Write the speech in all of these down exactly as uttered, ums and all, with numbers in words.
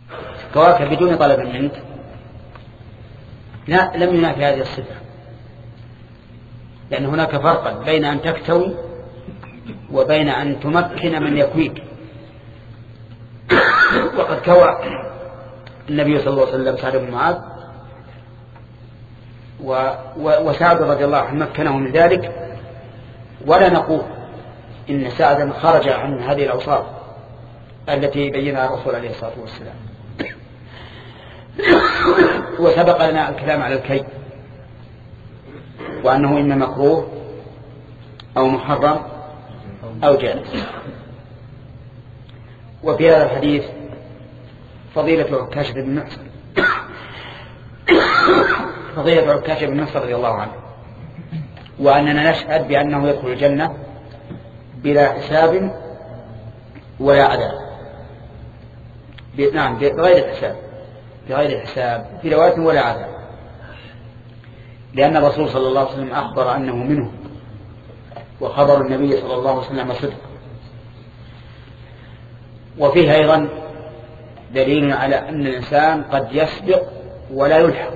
كواك بدون طلب منك لا لم ينافي هذه الصفة، لأن هناك فرقا بين أن تكتوي وبين أن تمكن من يكويك. وقد كوى النبي صلى الله عليه وسلم سعد بن معاذ وسعد رضي الله عنه مكنه من ذلك، ولا نقول إن سعدا خرج عن هذه الأوصاف التي بينها الرسول عليه الصلاة والسلام. وسبق لنا الكلام على الكي وأنه إما مكروه أو محرم أو جائز. وفي هذا الحديث فضيلة عكاشة بن محصن فضيلة عكاشة بن محصن رضي الله عنه، وأننا نشهد بأنه يدخل الجنة بلا حساب ولا عذاب. نعم بغير حساب بغير حساب في رواية ولا عذاب، لأن الرسول صلى الله عليه وسلم أخبر أنه منه، وخبر النبي صلى الله عليه وسلم صدق. وفيه أيضا دليل على أن الإنسان قد يسبق ولا يلحق،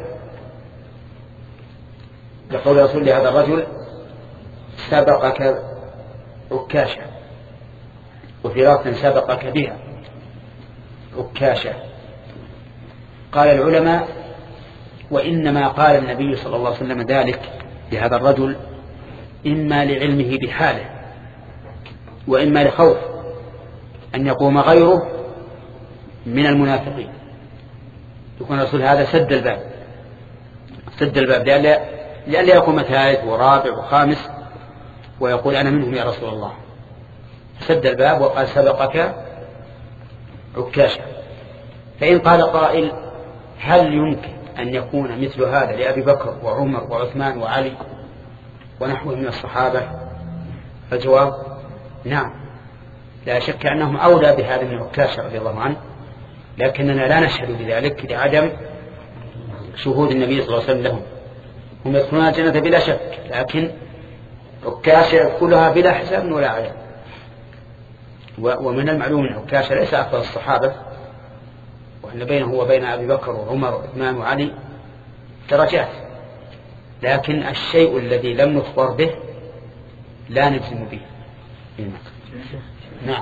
لقول رسول لهذا الرجل سبقك عكاشة، وفي رواية سبقك بها عكاشة. قال العلماء وإنما قال النبي صلى الله عليه وسلم ذلك لهذا الرجل إما لعلمه بحاله وإما لخوف أن يقوم غيره من المنافقين، يكون الرسول هذا سد الباب سد الباب لئلا يقوم ثالث ورابع وخامس ويقول أنا منهم يا رسول الله. سد الباب وقال سبقك عكاشة. فإن قال قائل هل يمكن أن يكون مثل هذا لأبي بكر وعمر وعثمان وعلي ونحوهم من الصحابة؟ فالجواب نعم، لا شك أنهم أولى بهذا من عكاشة رضي الله عنه، لكننا لا نشهد بذلك لعدم شهود النبي صلى الله عليه وسلم لهم. هم يدخلون الجنة بلا شك، لكن عكاشة يدخلها بلا حساب ولا عذاب. ومن المعلوم أن عكاشة ليس أفضل الصحابة، وأن بينه وبين أبي بكر وعمر وعثمان وعلي درجات، لكن الشيء الذي لم نخبر به لا نجزم به. نعم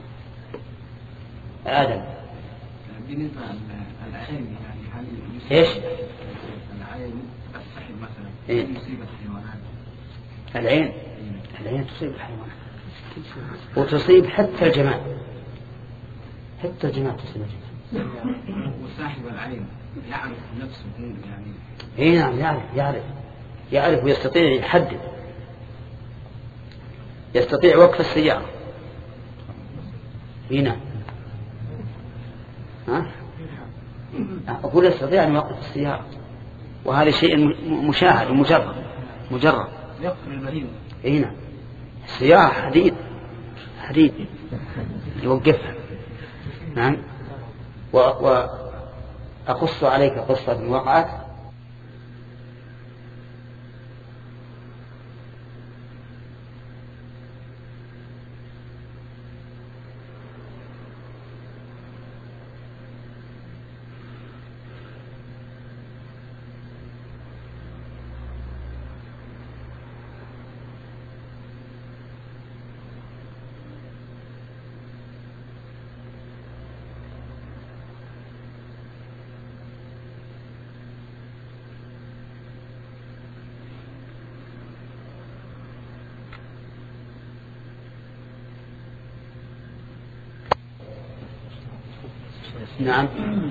آدم. بالنسبة للعين يعني هل إيش؟ العين السحب مثلا إيه؟ يصيب الحيوانات؟ العين العين تصيب الحيوانات وتصيب حتى الجمال، حتى الجمال تصيب الجمال. وصاحب العين يعرف نفسه يعني. إيه نعم يعرف يعرف يعرف ويستطيع يحدد، يستطيع وقف السيارة. هنا ها أقول يستطيع أن يوقف السيارة، وهذا شيء مشاهد ومجرد مجرد يقف المدينة. هنا السيارة حديد حديد يوقفها. نعم. وأقص عليك قصة وقعت نعم.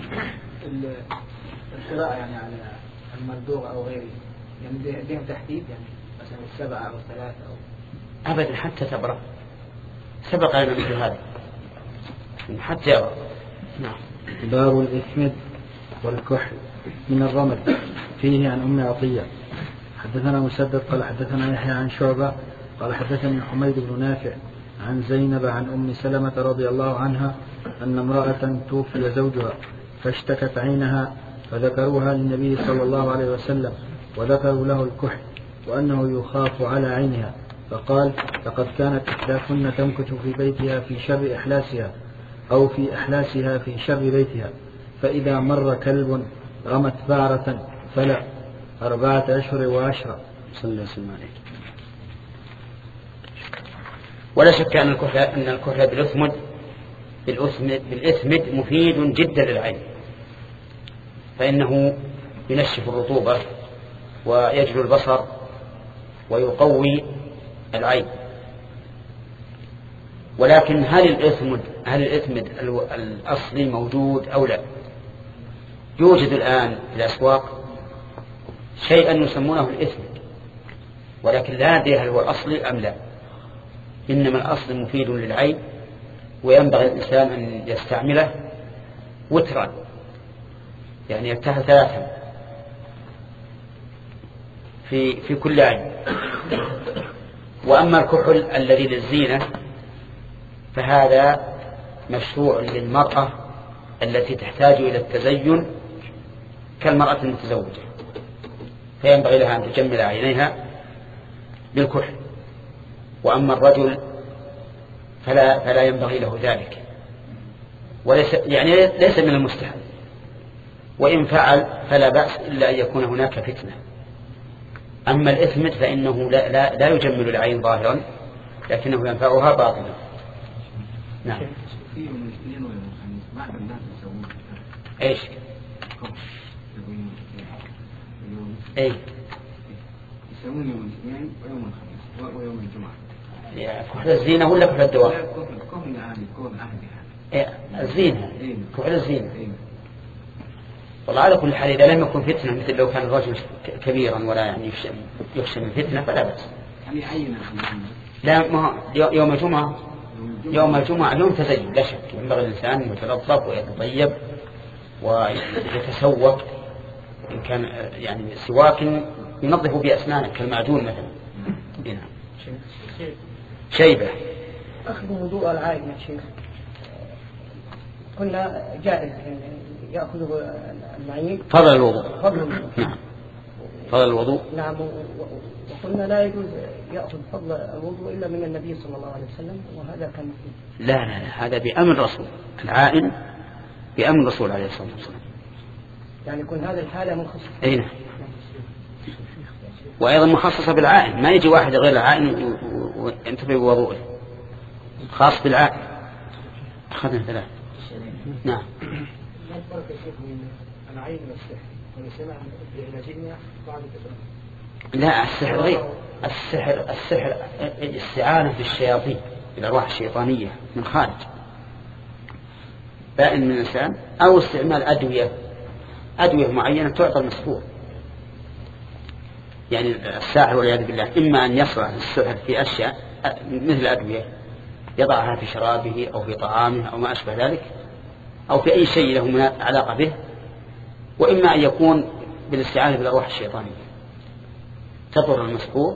القراءة يعني على المردوغ أو غيره يعني بهم تحديد، يعني مثلا السبعة أو الثلاثة أو أبدا حتى تبرأ. سبق لنا مثل هذا حتى يبرأ. نعم. باب الإثمد والكحل من الرمل. فيه عن أم عطية حدثنا مسدد قال حدثنا يحيى عن شعبة قال حدثني حميد بن نافع عن زينب عن أم سلمة رضي الله عنها أن امرأة توفي زوجها فاشتكت عينها فذكروها للنبي صلى الله عليه وسلم وذكروا له الكحل وأنه يخاف على عينها، فقال لقد كانت إحداكن تمكث في بيتها في شر إحلاسها أو في إحلاسها في شر بيتها، فإذا مر كلب رمت فارة فلا أربعة أشهر وعشرة. صلى الله عليه وسلم. ولا شك أن الكحل أن الكحل بالأثمد بالأثمد بالإثمد مفيد جدا للعين، فإنه ينشف الرطوبة ويجلو البصر ويقوي العين. ولكن هل الإثمد هل الإثمد الأصلي موجود أو لا؟ يوجد الآن في الأسواق شيئا يسمونه الإثمد، ولكن لا ندري هل هو الأصلي أم لا. إنما الأصل مفيد للعين، وينبغي الإنسان أن يستعمله وترا، يعني يرتاح ثلاثا في في كل عين. وأما الكحل الذي للزينة فهذا مشروع للمرأة التي تحتاج إلى التزين كالمرأة المتزوجة، فينبغي لها أن تجمل عينيها بالكحل. وأما الرجل فلا, فلا ينبغي له ذلك، وليس يعني ليس من المستحب، وإن فعل فلا بأس إلا أن يكون هناك فتنة. أما الإثمد فإنه لا, لا, لا يجمل العين ظاهرا، لكنه ينفعها باطنا. نعم. ايش؟ اي يسمون يوم الاثنين ويوم الخميس ويوم الجمعة. كحل الزينة ولا كحل الدواء؟ كحل عادي، كحل عادي. الزينة، كحل الزينة. والله على كل حال إذا لم يكن فتنة، مثل لو كان الرجل كبيرا ولا يعني يخشى من فتنة فلا بأس. يعني عينا لا، ما يوم الجمعة يوم الجمعة يوم تزين لا شك، ينبغي الإنسان يتلطف ويتطيب ويتسوق، إن كان يعني سواك ينظف بأسنانه كالمعجون مثلا. هنا شيبة. أخذ وضوء العائد يا شيخ قلنا جائز يأخذ المعين فضل الوضوء. فضل الوضوء. نعم فضل الوضوء. نعم. وقلنا لا يجوز يأخذ فضل الوضوء إلا من النبي صلى الله عليه وسلم، وهذا كان فيه. لا لا لا، هذا بأمر الرسول. العائن بأمر الرسول عليه الصلاة والسلام. يعني يكون هذه الحالة مخصصة. أي نعم. وأيضا مخصصة بالعائن، ما يجي واحد غير العائن وينتفع بوضوءه، خاص بالعائن. أخذنا ثلاث. نعم. ما الفرق يا شيخ بين العين والسحر؟ أنا سمع بعلاجنا بعض التفاهم. لا، السحر غير. السحر السحر الاستعانة بالشياطين، بالأرواح الشيطانية من خارج بائن من الإنسان، أو استعمال أدوية أدوية معينة تعطى المسحور. يعني الساحر والعياذ بالله إما أن يصرع السحر في أشياء مثل أدوية يضعها في شرابه أو في طعامه أو ما أشبه ذلك، أو في أي شيء له علاقة به، وإما أن يكون بالاستعانة بالأرواح الشيطانية تضر المسحور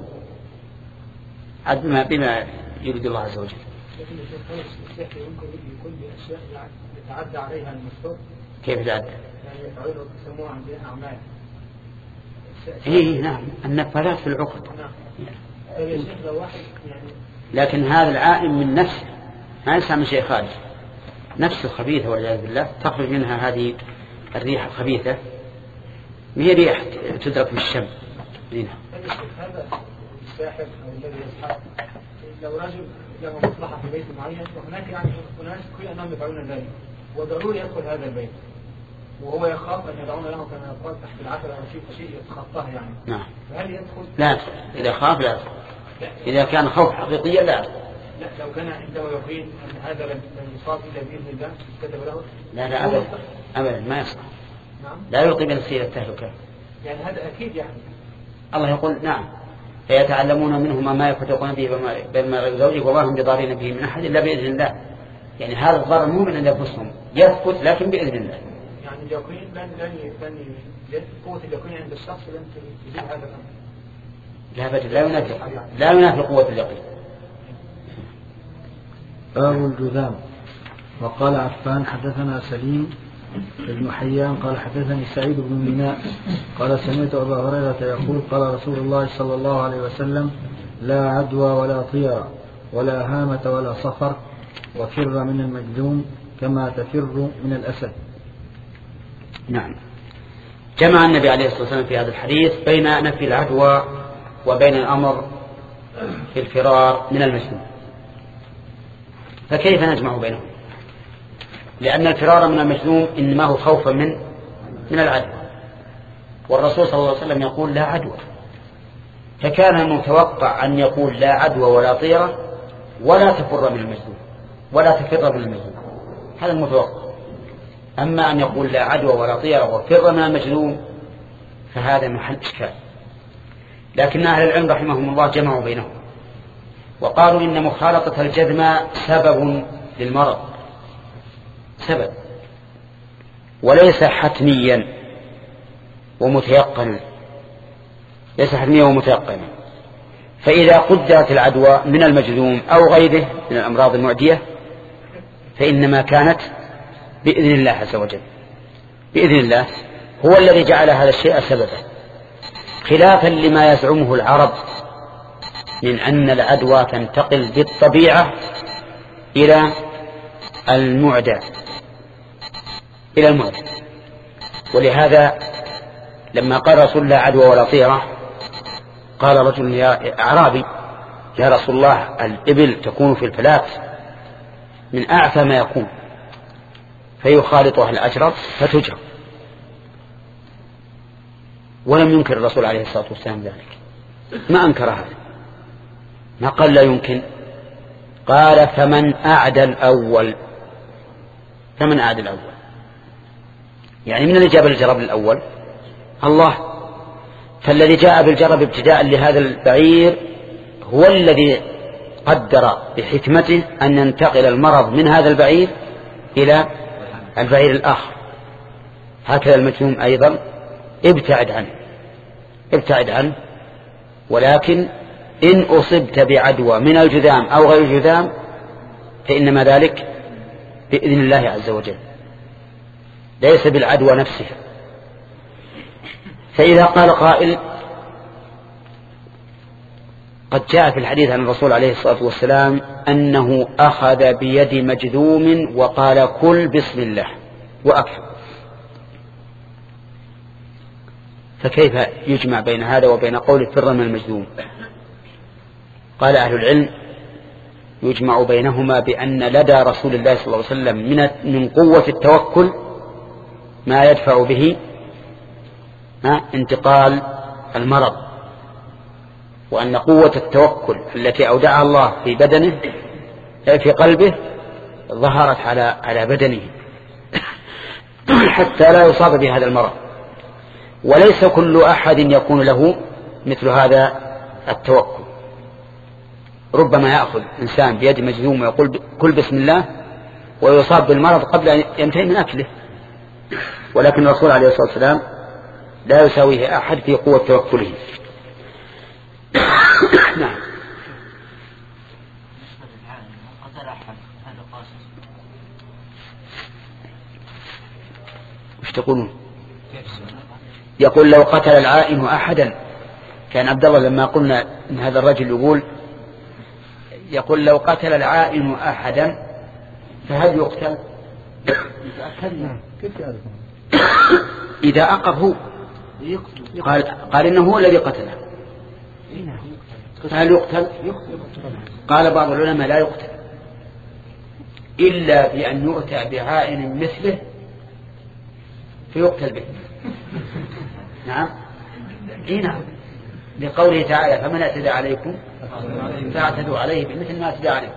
بما بما يريد الله عز وجل. لكن السحر يمكن يكون بأشياء يتعدى عليها المسحور. كيف يتعدى؟ يعني يفعلوا يسموها عندنا أعمال. إيه نعم، النفاذات في العقد. نعم. لو واحد يعني. لكن هذا العائن من نفسه ما يسمع من شيء خارج، نفسه خبيثة والعياذ بالله، تخرج منها هذه الريح الخبيثة، هي ريح تدرك بالشم. هذا الساحر أو الذي يسحر لو رجل له مصلحة في بيت معين، وهناك يعني أناس كل أنهم يفعلون ذلك، وضروري يدخل هذا البيت وهو يخاف أن يدعون له كما يقال تحت العتبة أو شيء شيء يتخطاه يعني. نعم. فهل يدخل؟ لا، إذا خاف لا. إذا كان خوف حقيقي لا. لا، لو كان عنده يقين أن هذا لم يصاب إلا بإذن الله كتب له. لا لا أبدا أبدا ما يصح. نعم. لا يلقي بنفسه إلى التهلكة. يعني هذا أكيد يعني. الله يقول نعم، فيتعلمون منهما ما يفتقون به بما زوجه وما هم بضارين به من أحد إلا بإذن الله. يعني هذا الضرر مو من أنفسهم، يثبت لكن بإذن الله. يعني اليقين لن لن لن قوة اليقين عند الشخص لن تزيد هذا الأمر. لا بد لا ينافي لا ينافي قوة اليقين. باب الجذام. وقال عفان حدثنا سليم ابن حيان قال حدثني سعيد بن ميناء قال سمعت أبا هريرة يقول قال رسول الله صلى الله عليه وسلم لا عدوى ولا طيرة ولا هامة ولا صفر، وفر من المجذوم كما تفر من الأسد. نعم. جمع النبي عليه الصلاة والسلام في هذا الحديث بين نفي العدوى وبين الأمر في الفرار من المسلوم. فكيف نجمع بينهم؟ لأن الفرار من المسلوم إنما هو خوفا من من العدوى، والرسول صلى الله عليه وسلم يقول لا عدوى، فكان المتوقع أن يقول لا عدوى ولا طيرة ولا تفر من المسلوم ولا تفر من المسلوم، هذا المتوقع. أما أن يقول لا عدوى ولا طيرة وفر من المسلوم فهذا محل إشكال. لكن أهل العلم رحمهم الله جمعوا بينهم وقالوا إن مخالطة الجذم سبب للمرض، سبب وليس حتميا ومتيقنا، ليس حتميا ومتيقنا. فإذا قدرت العدوى من المجذوم أو غيره من الأمراض المعدية فإنما كانت بإذن الله عز وجل، بإذن الله هو الذي جعل هذا الشيء سببا، خلافا لما يزعمه العرب من أن العدوى تنتقل بالطبيعة إلى المعدى إلى المعدى. ولهذا لما قال رسول الله عدوى ولا طيرة قال رجل يا أعرابي يا رسول الله الإبل تكون في الفلات من أعفى ما يكون فيخالطها الأجرب فتجرب، ولم ينكر الرسول عليه الصلاة والسلام ذلك، ما أنكر هذا، ما قال لا يمكن، قال فمن أعدى الأول، فمن أعدى الأول يعني من اللي جاب الجرب الأول؟ الله. فالذي جاء بالجرب ابتداء لهذا البعير هو الذي قدر بحكمته أن ينتقل المرض من هذا البعير إلى البعير الآخر. هكذا المجنون أيضا ابتعد عنه ابتعد عنه ولكن إن أصبت بعدوى من الجذام أو غير الجذام فإنما ذلك بإذن الله عز وجل، ليس بالعدوى نفسها. فإذا قال قائل قد جاء في الحديث عن الرسول عليه الصلاة والسلام أنه أخذ بيد مجذوم وقال كل بسم الله وأكل، فكيف يجمع بين هذا وبين قول فر من المجذوم؟ قال أهل العلم يجمع بينهما بأن لدى رسول الله صلى الله عليه وسلم من من قوة التوكل ما يدفع به انتقال المرض، وأن قوة التوكل التي أودعها الله في بدنه في قلبه ظهرت على على بدنه حتى لا يصاب بهذا المرض. وليس كل أحد يكون له مثل هذا التوكل، ربما يأخذ إنسان بيد مجذوم ويقول كل بسم الله ويصاب بالمرض قبل أن ينتهي من أكله، ولكن الرسول عليه الصلاة والسلام لا يساويه أحد في قوة توكله. نعم. وش تقولون؟ يقول لو قتل العائن أحدا، كان عبد الله لما قلنا إن هذا الرجل يقول يقول لو قتل العائن أحدا فهل يقتل؟ إذا أقر هو قال, قال إنه هو الذي قتله، فهل يقتل؟ قال بعض العلماء لا يقتل إلا بأن يؤتى بعائن مثله فيقتل به. نعم هنا لقوله تعالى فمن اعتدى عليكم فاعتدوا عليه بمثل ما اعتدى عليكم.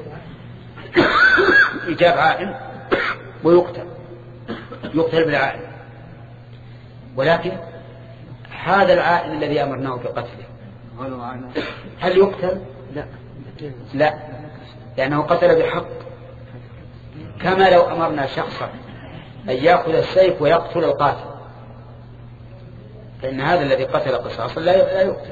يجاب عائن ويقتل، يقتل بالعائن، ولكن هذا العائن الذي أمرناه بقتله هل يقتل؟ لا لا، لأنه قتل بحق، كما لو أمرنا شخصا أن يأخذ السيف ويقتل القاتل، فإن هذا الذي قتل قصاصا لا يقتل.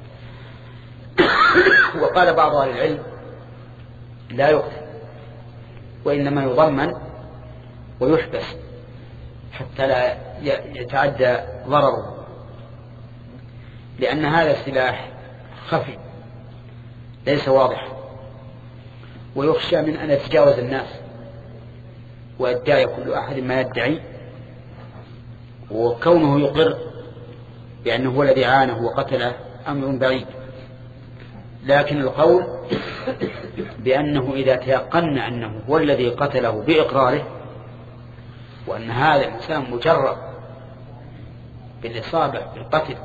وقال بعض أهل العلم لا يقتل وإنما يضمن ويحبس حتى لا يتعدى ضرره، لأن هذا السلاح خفي ليس واضح، ويخشى من أن يتجاوز الناس ويدعي كل أحد ما يدعي وكونه يقر بأنه هو الذي عانه وقتله أمر بعيد. لكن القول بأنه إذا تيقن أنه هو الذي قتله بإقراره وأن هذا الإنسان مجرب بالإصابة بالقتل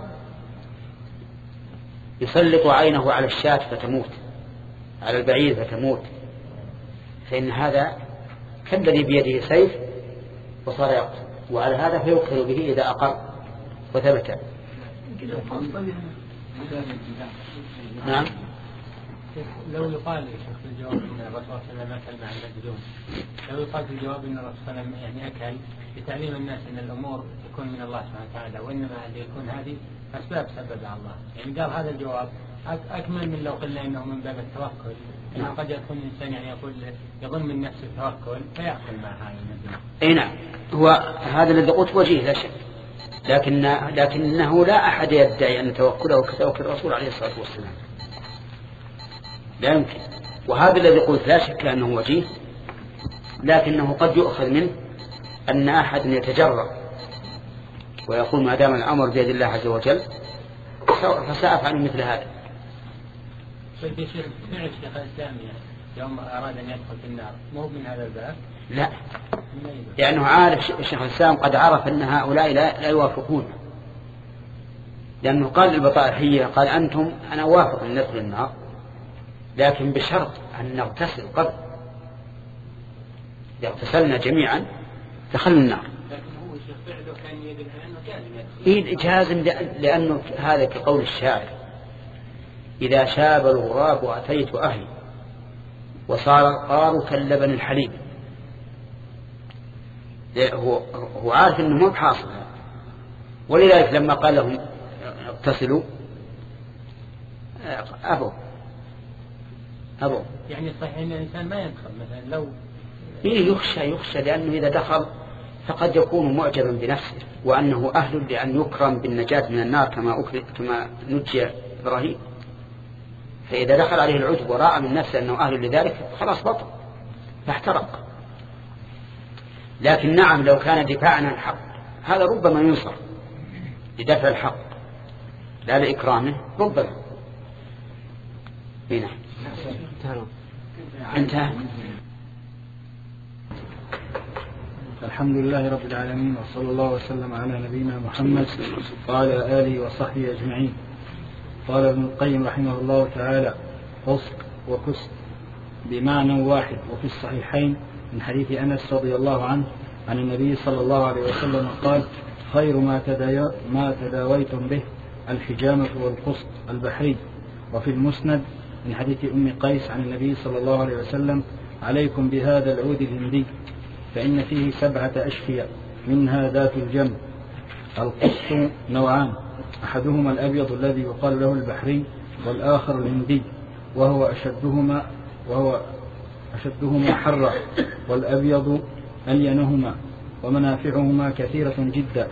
يسلط عينه على الشاة فتموت، على البعير فتموت، فإن هذا كالذي بيده سيف وصار يقتل، وعلى هذا فيقتل به إذا أقر وثبت. نعم. لو يقال في الجواب ان الرسول صلى الله عليه وسلم اكل مع المجنون، لو يقال في الجواب ان الرسول صلى الله عليه وسلم يعني اكل لتعليم الناس ان الامور تكون من الله سبحانه وتعالى، وانما اللي يكون هذه اسباب سببها الله، يعني قال هذا الجواب اكمل من لو قلنا انه من باب التوكل، انه قد يكون الانسان يعني يقول يظن من نفسه التوكل فيأكل مع هذا المجنون. اي نعم، هو هذا الذي قلت وجيه لا شك، لكن لكنه لا احد يدعي ان توكله كتوكل الرسول عليه الصلاه والسلام، لا يمكن. وهذا الذي قلت لا شك أنه وجيه، لكنه قد يؤخذ منه أن أحد يتجرأ ويقول ما دام الأمر بيد الله عز وجل فسأفعل مثل هذا. طيب يا شيخ، فعل الشيخ الإسلام يوم أراد أن يدخل في النار مو من هذا الباب؟ لا، لأنه عارف الشيخ الإسلام قد عرف أن هؤلاء لا, لا يوافقون، لأنه قال للبطائحية قال أنتم أنا أوافق أن ندخل النار لكن بشرط أن نغتسل قبل، إذا اغتسلنا جميعا دخلنا النار. لكن هو الشيخ فعله كان يدل على أنه إيه جازم، لأنه هذا كقول الشاعر إذا شاب الغراب وأتيت أهلي وصار القار كاللبن الحليب. هو هو عارف أنه مو بحاصل، ولذلك لما قال لهم اغتسلوا أبوا أبو. يعني صحيح أن الإنسان ما يدخل مثلا لو إيه يخشى يخشى لأنه إذا دخل فقد يكون معجبا بنفسه وأنه أهل لأن يكرم بالنجاة من النار كما أكرم كما نجي إبراهيم، فإذا دخل عليه العجب ورأى من نفسه أنه أهل لذلك خلاص بطل فاحترق. لكن نعم لو كان دفاعا عن الحق هذا ربما ينصر لدفع الحق لا لإكرامه ربما. هنا انتهى. الحمد لله رب العالمين، وصلى الله وسلم على نبينا محمد وعلى آله وصحبه أجمعين. قال ابن القيم رحمه الله تعالى: قسط وكسط بمعنى واحد، وفي الصحيحين من حديث أنس رضي الله عنه عن النبي صلى الله عليه وسلم قال: خير ما, ما تداويتم به الحجامة والقسط البحري. وفي المسند من حديث أم قيس عن النبي صلى الله عليه وسلم: عليكم بهذا العود الهندي فإن فيه سبعة أشفية منها ذات الجنب. القسط نوعان، أحدهما الأبيض الذي يقال له البحري، والآخر الهندي وهو أشدهما وهو أشدهما حرا، والأبيض ألينهما ومنافعهما كثيرة جدا،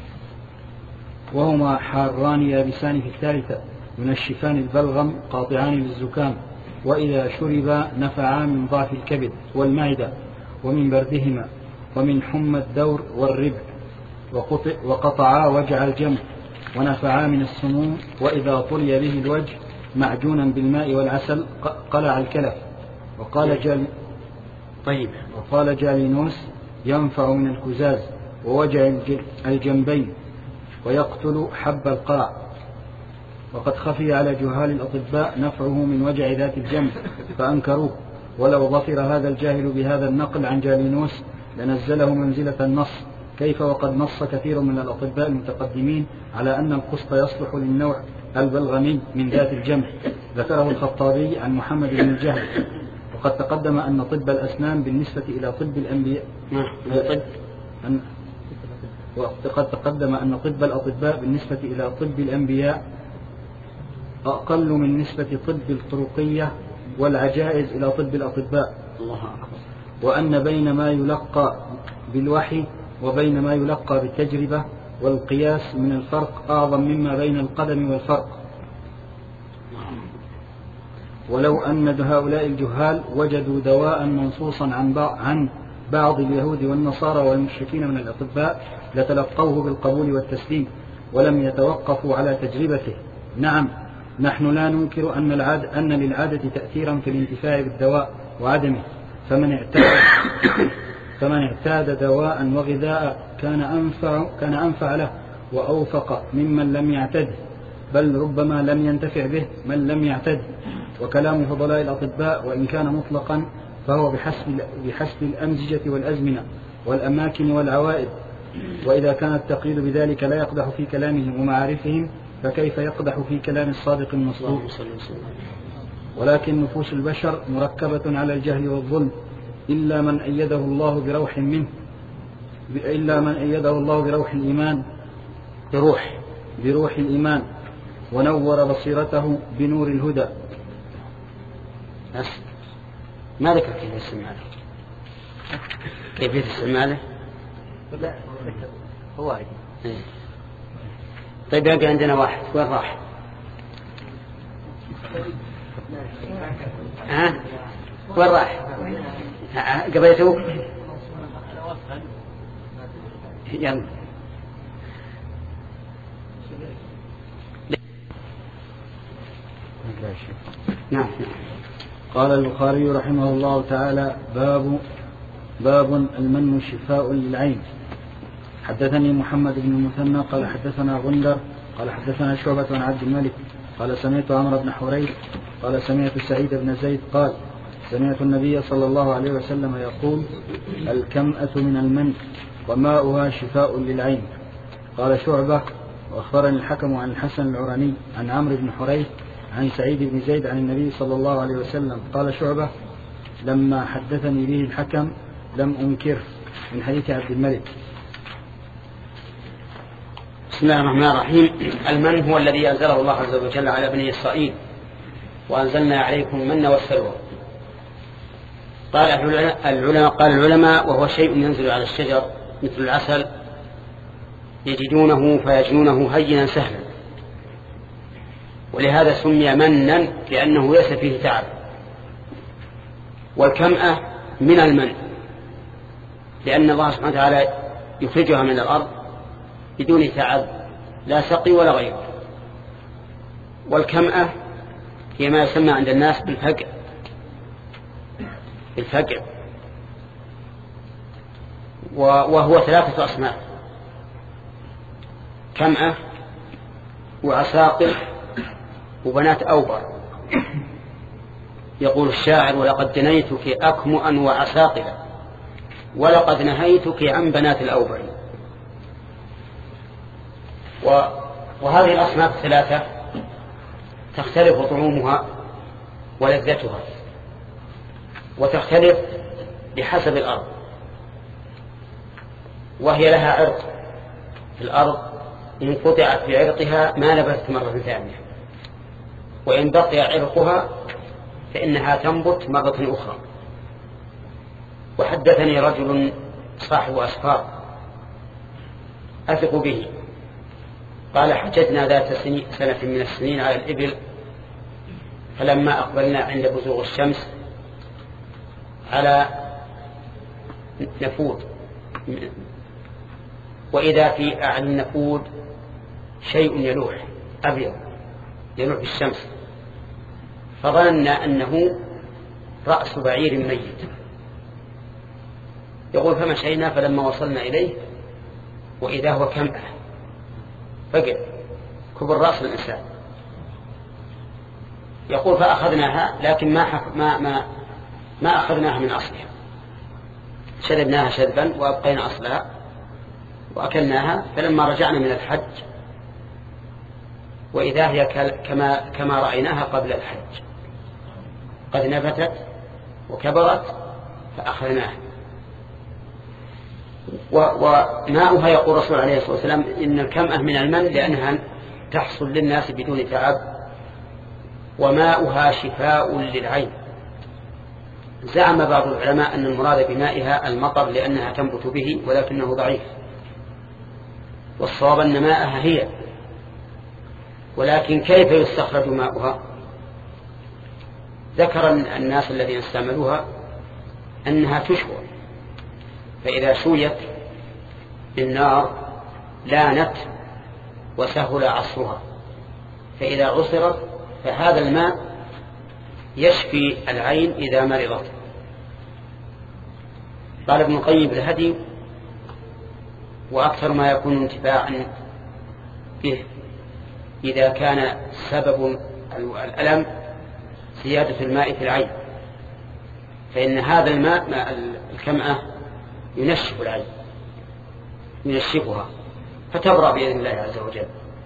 وهما حاران يابسان في الثالثة ينشفان البلغم قاطعان للزكام، وإذا شربا نفعا من ضعف الكبد والمعدة ومن بردهما ومن حمى الدور والربع، وقطعا وجع الجنب ونفعا من السموم، وإذا طلي به الوجه معجونا بالماء والعسل قلع الكلف. وقال جال طيب وقال جالينوس: ينفع من الكزاز ووجع الجنبين ويقتل حب القرع. وقد خفي على جهال الأطباء نفعه من وجع ذات الجنب فأنكروه، ولو ظفر هذا الجاهل بهذا النقل عن جالينوس لنزله منزلة النص، كيف وقد نص كثير من الأطباء المتقدمين على أن القسط يصلح للنوع البلغمي من ذات الجنب. ذكره الخطابي عن محمد بن الجهل. وقد تقدم أن طب الأسنان بالنسبة إلى طب الأنبياء أن وقد تقدم أن طب الأطباء بالنسبة إلى طب الأنبياء أقل من نسبة طب الطرقية والعجائز إلى طب الأطباء، وأن بين ما يلقى بالوحي وبين ما يلقى بالتجربة والقياس من الفرق أعظم مما بين القدم والفرق. ولو أن هؤلاء الجهال وجدوا دواء منصوصا عن, عن بعض اليهود والنصارى والمشركين من الأطباء لتلقوه بالقبول والتسليم ولم يتوقفوا على تجربته. نعم، نحن لا ننكر أن, العاد أن للعادة تأثيرا في الانتفاع بالدواء وعدمه، فمن اعتاد, فمن اعتاد دواء وغذاء كان أنفع, كان أنفع له وأوفق ممن لم يعتد، بل ربما لم ينتفع به من لم يعتد. وكلام فضلاء الأطباء وإن كان مطلقا فهو بحسب, بحسب الأمزجة والأزمنة والأماكن والعوائد، وإذا كان التقييد بذلك لا يقدح في كلامهم ومعارفهم فكيف يقدح في كلام الصادق المصدوق؟ ولكن نفوس البشر مركبة على الجهل والظلم إلا من أيده الله بروح منه إلا من أيده الله بروح الإيمان بروح بروح الإيمان ونور بصيرته بنور الهدى. بس ما ذكر كيف استعماله كيفية استعماله لا هو عادي. طيب يبقى عندنا واحد وين راح؟ ها وين راح؟ قبيته يلا. نعم. قال البخاري رحمه الله تعالى: باب باب المن شفاء للعين. حدثني محمد بن المثنى قال حدثنا غندر قال حدثنا شعبة عن عبد الملك قال سمعت عمرو بن حريث قال سمعت سعيد بن زيد قال سمعت النبي صلى الله عليه وسلم يقول: الكمأة من المن وماؤها شفاء للعين. قال شعبة: وأخبرني الحكم عن الحسن العراني عن عمرو بن حريث عن سعيد بن زيد عن النبي صلى الله عليه وسلم. قال شعبة: لما حدثني به الحكم لم أنكره، من حديث عبد الملك. بسم الله الرحمن الرحيم. المن هو الذي أنزله الله عز وجل على بني إسرائيل: وأنزلنا عليكم المن والسلوى. قال العلماء قال العلماء وهو شيء ينزل على الشجر مثل العسل يجدونه فيجنونه هينا سهلا، ولهذا سمي منا لأنه ليس فيه تعب. والكمأة من المن لأن الله سبحانه وتعالى يخرجها من الأرض بدون تعب لا سقي ولا غيره. والكمأة هي ما يسمى عند الناس بالفقع بالفقع وهو ثلاثة أصناف: كمأة وعساقل وبنات أوبر. يقول الشاعر: ولقد جنيتك أكمؤا وعساقلا ولقد نهيتك عن بنات الأوبر. وهذه الأصناف الثلاثة تختلف طعومها ولذتها، وتختلف بحسب الأرض، وهي لها عرق في الأرض إن قطعت في عرقها ما نبتت مرة ثانية، وإن بقي عرقها فإنها تنبت مرة أخرى. وحدثني رجل صاحب أسفار أثق به قال: حججنا ذات سنة من السنين على الإبل، فلما أقبلنا عند بزوغ الشمس على نفود، وإذا في أعلى النفود شيء يلوح أبيض يلوح بالشمس، فظننا أنه رأس بعير ميت. يقول: فمشينا فلما وصلنا إليه وإذا هو كمأة فقع كبر رأس الإنسان. يقول: فأخذناها لكن ما ما ما ما أخذناها من أصلها، شربناها شربا وأبقينا أصلها وأكلناها. فلما رجعنا من الحج وإذا هي كما كما رأيناها قبل الحج، قد نبتت وكبرت فأخذناها. وماؤها يقول الرسول عليه الصلاة والسلام إن الكمأة من المن لأنها تحصل للناس بدون تعب. وماؤها شفاء للعين. زعم بعض العلماء أن المراد بمائها المطر لأنها تنبت به، ولكنه ضعيف، والصواب أن ماءها هي. ولكن كيف يستخرج ماؤها؟ ذكر الناس الذين استعملوها أنها تشوى فإذا شويت بالنار لانت وسهل عصرها، فإذا عصرت فهذا الماء يشفي العين إذا مرضت. قال ابن القيم الهدي وأكثر ما يكون انتفاعا به إذا كان سبب الألم زيادة الماء في العين، فإن هذا الماء ماء الكمأة ينشف العين ينشفها فتبرأ بإذن الله عز وجل.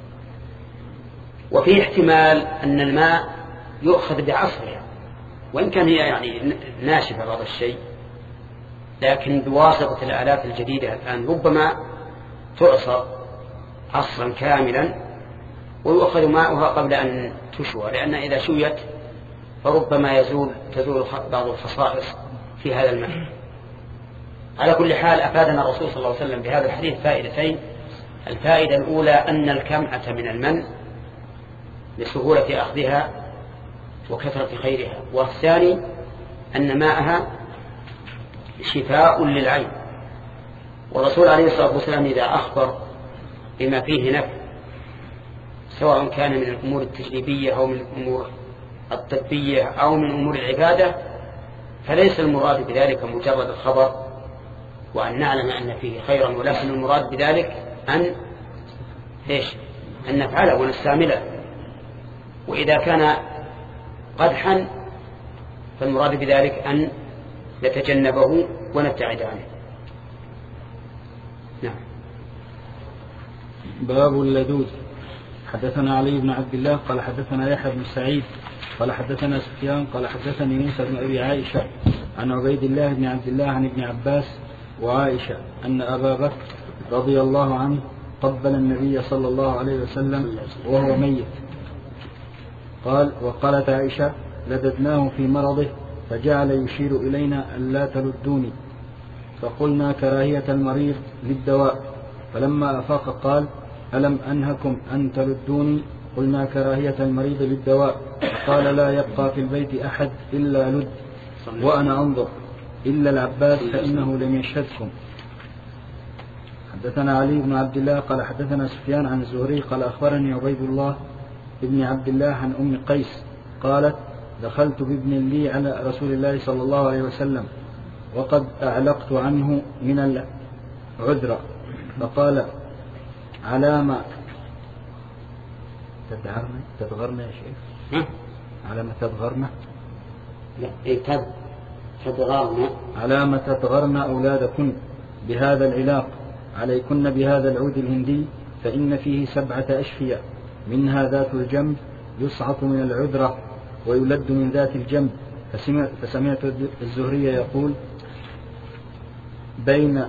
وفي احتمال أن الماء يؤخذ بعصرها وإن كان هي يعني ناشفة بعض الشيء، لكن بواسطة الآلات الجديدة الآن ربما تعصر عصرا كاملا ويؤخذ ماؤها قبل أن تشوى، لأن إذا شويت فربما يزول تزول بعض الخصائص في هذا الماء. على كل حال أفادنا الرسول صلى الله عليه وسلم بهذا الحديث فائدتين. الفائدة الأولى أن الكمأة من المن لسهولة أخذها وكثرة خيرها، والثاني أن ماءها شفاء للعين. والرسول عليه الصلاة والسلام إذا أخبر بما فيه نفع سواء كان من الأمور التجريبية أو من الأمور الطبية أو من أمور العبادة فليس المراد بذلك مجرد الخبر وأن نعلم أن فيه خيرا، ولكن المراد بذلك أن إيش أن نفعله ونستعمله. وإذا كان قدحا فالمراد بذلك أن نتجنبه ونبتعد عنه. نعم. باب اللدود. حدثنا علي بن عبد الله قال حدثنا يحيى بن سعيد قال حدثنا سفيان قال حدثني موسى بن أبي عائشة عن عبيد الله بن عبد الله عن ابن عباس وعائشة أن أبا بكر رضي الله عنه قبل النبي صلى الله عليه وسلم وهو ميت. قال وقالت عائشة لددناه في مرضه فجعل يشير إلينا أن لا تلدوني، فقلنا كراهية المريض للدواء، فلما أفاق قال ألم أنهكم أن تلدوني؟ قلنا كراهية المريض للدواء، قال لا يبقى في البيت أحد إلا لد وأنا أنظر إلا العباس فإنه لم يشهدكم. حدثنا علي بن عبد الله قال حدثنا سفيان عن الزهري قال أخبرني عبيد الله ابن عبد الله عن أم قيس قالت دخلت بابن لي على رسول الله صلى الله عليه وسلم وقد أعلقت عنه من العذرة، فقال على ما تدعرنا تدغرنا يا شيخ على ما تدغرنا لا تدغرنا على ما تدغرنا أولادكن بهذا العلاق، عليكن بهذا العود الهندي فإن فيه سبعة أشفية، منها ذات الجنب يصعق من العذرة ويلد من ذات الجنب. فسمعت الزهري يقول بين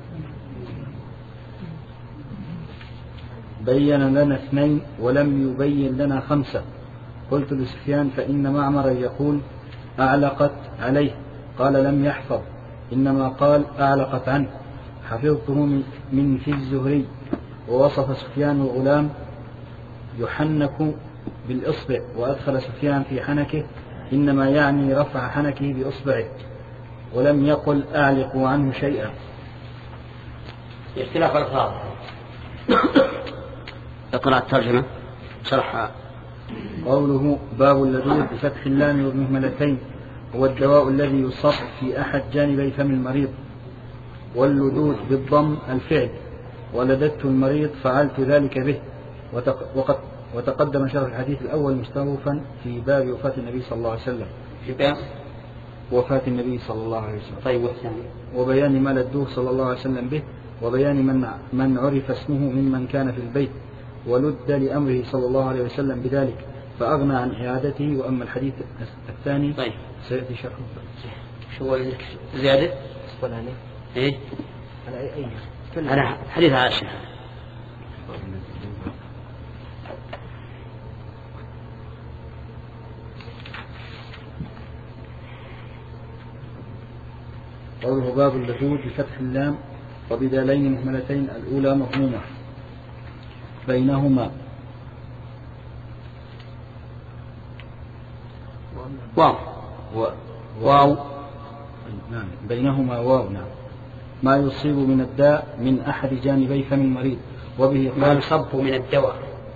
بين لنا اثنين ولم يبين لنا خمسة. قلت لسفيان فإن معمرا يقول أعلقت عليه، قال لم يحفظ إنما قال أعلقت عنه، حفظته من في الزهري. ووصف سفيان الغلام يحنك بالإصبع، وأدخل سفيان في حنكه إنما يعني رفع حنكه بإصبعه، ولم يقل أعلقوا عنه شيئا. اختلاف الألفاظ. اقرأ الترجمة شرح. قوله باب اللدود بفتح اللام والمهملتين هو الدواء الذي يصب في أحد جانبي فم المريض، واللدود بالضم الفعل، ولددت المريض فعلت ذلك به. وقد وتقدم شرح الحديث الأول مستوفا في باب وفاة النبي صلى الله عليه وسلم. في باب وفاة النبي صلى الله عليه وسلم. طيب والثاني وبيان ما لدوه صلى الله عليه وسلم به، وبيان من من عرف اسمه ممن كان في البيت ولد لأمره صلى الله عليه وسلم بذلك فأغنى عن إعادته. وأما الحديث الثاني طيب سيأتي شرحه. شو زيادة؟ ولا عليه؟ إيه؟ على أي أي؟ أنا حديث عائشة. قوله باب اللدود بفتح اللام وبدالين مهملتين، الأولى مضمومة بينهما واو و... واو نعم بينهما واو. نعم ما يصيب من الداء من أحد جانبي فم المريض، وبه ما يصب من الدواء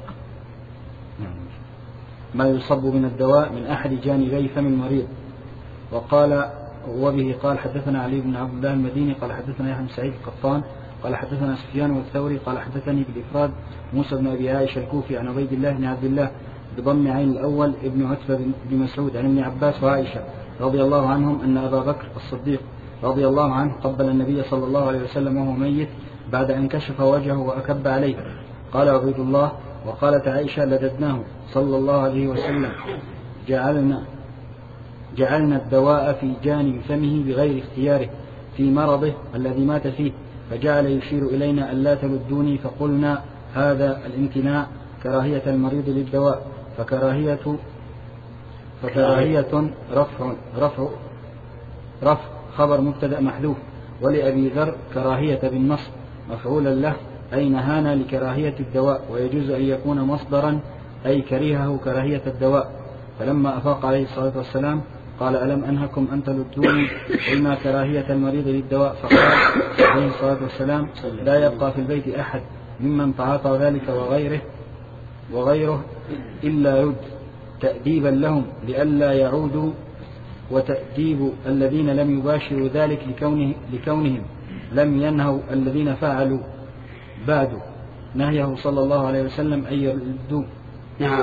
ما يصب من الدواء من أحد جانبي فم المريض. وقال وبه قال حدثنا علي بن عبد الله المديني قال حدثنا يحيى بن سعيد القطان قال حدثنا سفيان والثوري قال حدثني بالإفراد موسى بن أبي عائشة الكوفي عن عبيد الله بن عبد الله بضم عين الأول ابن عتبة بن مسعود عن ابن عباس وعائشة رضي الله عنهم أن أبا بكر الصديق رضي الله عنه قبل النبي صلى الله عليه وسلم وهو ميت بعد أن كشف وجهه وأكب عليه. قال عبيد الله وقالت عائشة لددناه صلى الله عليه وسلم جعلنا جعلنا الدواء في جانب فمه بغير اختياره في مرضه الذي مات فيه، فجعل يشير إلينا ألا تلدوني، فقلنا هذا الامتناع كراهية المريض للدواء، فكراهية فكراهية رفع رفع رفع خبر مبتدأ محذوف، ولأبي ذر كراهية بالنصب مفعولا له أي نهانا لكراهية الدواء، ويجوز أن يكون مصدرا أي كريهه كراهية الدواء. فلما أفاق عليه الصلاة والسلام قال ألم أنهكم أن تلدوني؟ قلنا كراهية المريض للدواء. فقال عليه الصلاة والسلام لا يبقى في البيت أحد ممن تعاطى ذلك وغيره وغيره إلا يد تأديبا لهم لئلا يعودوا، وتأديب الذين لم يباشروا ذلك لكونه لكونهم لم ينهوا الذين فعلوا بعد نهيه صلى الله عليه وسلم أن يردوا. نعم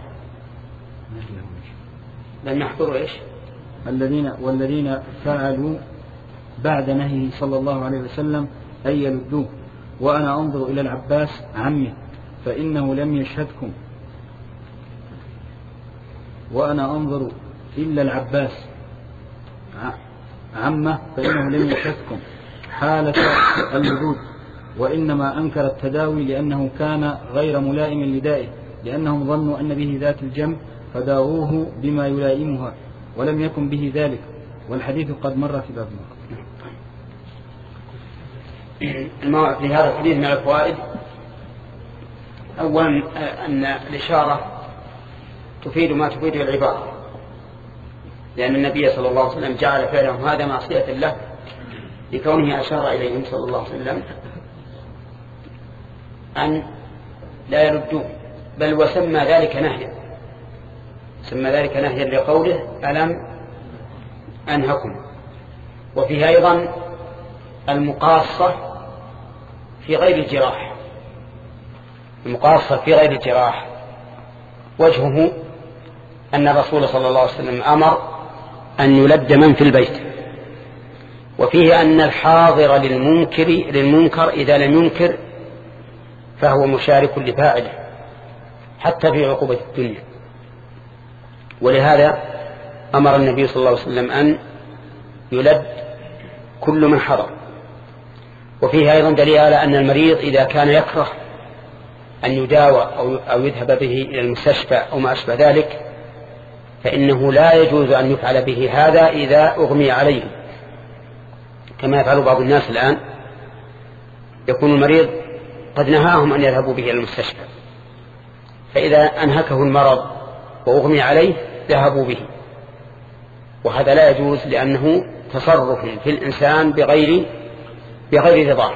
لن يحضروا إيش الذين والذين فعلوا بعد نهيه صلى الله عليه وسلم أن يلدوه. وأنا أنظر إلى العباس عمه فإنه لم يشهدكم وأنا أنظر إلا العباس عمه فإنه لم يشهدكم حالة اللدود، وإنما أنكر التداوي لأنه كان غير ملائم لدائه، لأنهم ظنوا أن به ذات الجنب فداووه بما يلائمها ولم يكن به ذلك، والحديث قد مر في بابنا. في هذا الحديث من الفوائد أولا أن الإشارة تفيد ما تفيد العبارة، لأن النبي صلى الله عليه وسلم جعل فعلهم هذا معصية له لكونه أشار إليهم صلى الله عليه وسلم أن لا يردوا، بل وسمى ذلك نهيا سمى ذلك نهيا لقوله ألم أنهكم. وفيه أيضا المقاصة في غير الجراح المقاصة في غير الجراح وجهه أن الرسول صلى الله عليه وسلم أمر أن يلد من في البيت، وفيه أن الحاضر للمنكر للمنكر إذا لم ينكر فهو مشارك لفاعله حتى في عقوبة الدنيا، ولهذا أمر النبي صلى الله عليه وسلم أن يلد كل من حضر. وفيه أيضا دليل على أن المريض إذا كان يكره أن يداوى أو يذهب به إلى المستشفى أو ما أشبه ذلك فإنه لا يجوز أن يفعل به هذا إذا أغمي عليه، كما يفعل بعض الناس الآن، يكون المريض قد نهاهم أن يذهبوا به إلى المستشفى، فإذا أنهكه المرض وأغمي عليه ذهبوا به، وهذا لا يجوز لأنه تصرف في الإنسان بغير بغير رضاه.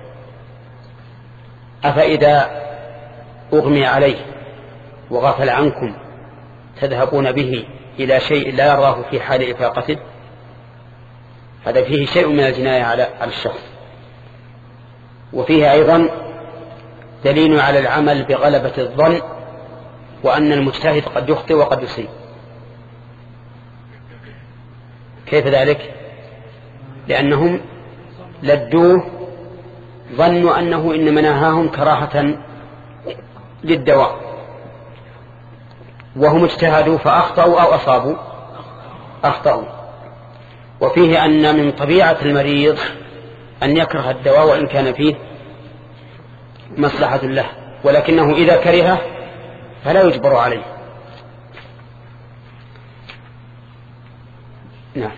أفإذا أغمي عليه وغفل عنكم تذهبون به إلى شيء لا يراه في حال إفاقته؟ هذا فيه شيء من الجناية على الشخص. وفيه أيضا دليل على العمل بغلبة الظن، وأن المجتهد قد يخطئ وقد يصيب. كيف ذلك؟ لأنهم لدوه ظنوا أنه إنما نهاهم كراهة للدواء، وهم اجتهدوا فأخطأوا أو أصابوا أخطأوا. وفيه أن من طبيعة المريض أن يكره الدواء وإن كان فيه مصلحة له، ولكنه إذا كرهه فلا يجبر عليه. نعم.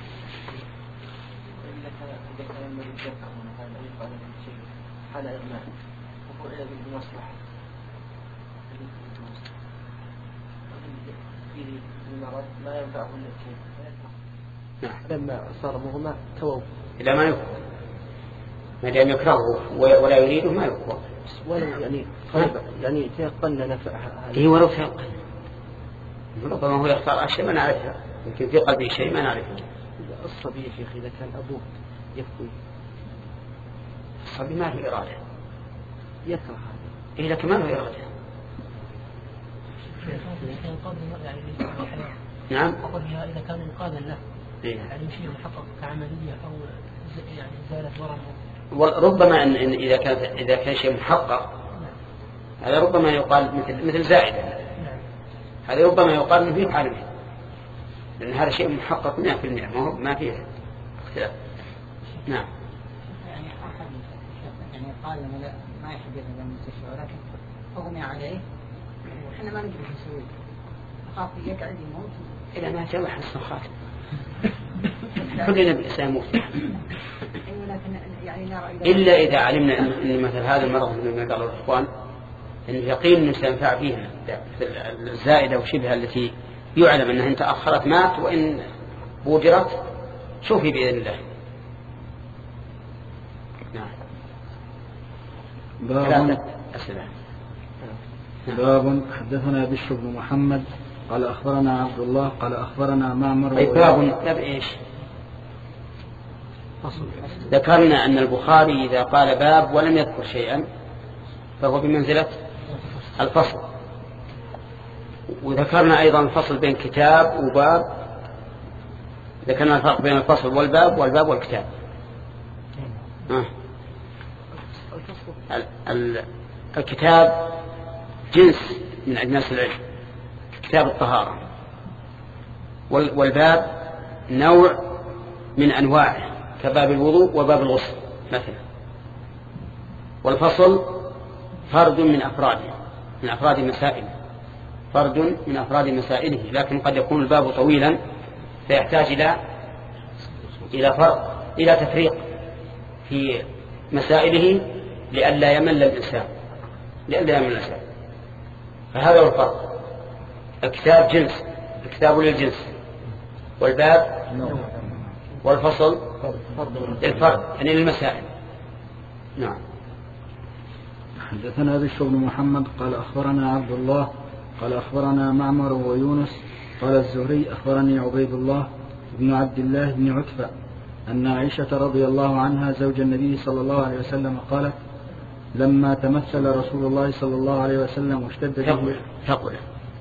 ما ينفعه لما صار مغمى تووا إلى ما يفعل ما دام يكرهه ولا يريده ما يكره. ولو يعني يعني تيقن نفعها. إيه ولو تيقن. ربما هو يختار أشياء ما نعرفها، يمكن في قلبه شيء ما نعرفه. الصبي يا شيخ إذا كان أبوه يكوي. الصبي ما في إرادة. يكره هذا. إيه لكن ما في إرادة. نعم. أقول إذا كان إنقاذا له. إيه. يعني شيء محقق كعملية أو يعني زالت ورمه. وربما إن, إن إذا كان إذا كان شيء محقق هذا ربما يقال مثل مثل زائدة. هذا ربما يقال إنه فيه عالمين، لأن هذا شيء محقق مئة في المئة ما هو ما فيه اختلاف. نعم. يعني يعني قال لما ما يحب يذهب المستشفى ولكن أغمي عليه وإحنا ما ندري شو نسوي، أخاف يقعد يموت. إذا ما جاء حسن خاتم كلنا بالإسلام موت. إلا إذا علمنا أن مثل هذا المرض مما قالوا الإخوان أن اليقين أنه سينفع فيها الزائدة وشبهها التي يعلم أنها إن تأخرت مات وإن بودرت شوفي بإذن الله. نعم. باب باب حدثنا بشر بن محمد قال أخبرنا عبد الله قال أخبرنا معمر. طيب باب باب إيش؟ ذكرنا أن البخاري إذا قال باب ولم يذكر شيئا فهو بمنزلة الفصل، وذكرنا أيضا الفصل بين كتاب وباب، ذكرنا الفرق بين الفصل والباب والباب والكتاب. آه. الكتاب جنس من أجناس العلم، كتاب الطهارة، والباب نوع من أنواعه كباب الوضوء وباب الغسل مثلا. والفصل فرد من أفراده من أفراد مسائله فرد من أفراد مسائله لكن قد يكون الباب طويلا فيحتاج إلى إلى فرق إلى تفريق في مسائله لئلا يمل الإنسان لئلا يمل الإنسان فهذا هو الفرق. الكتاب جنس، الكتاب للجنس، والباب والفصل للفرد يعني للمسائل. نعم. حدثنا بشر بن محمد قال أخبرنا عبد الله قال أخبرنا معمر ويونس قال الزهري أخبرني عبيد الله بن عبد الله بن عتبة أن عائشة رضي الله عنها زوج النبي صلى الله عليه وسلم قالت لما تمثل رسول الله صلى الله عليه وسلم واشتد به ثقل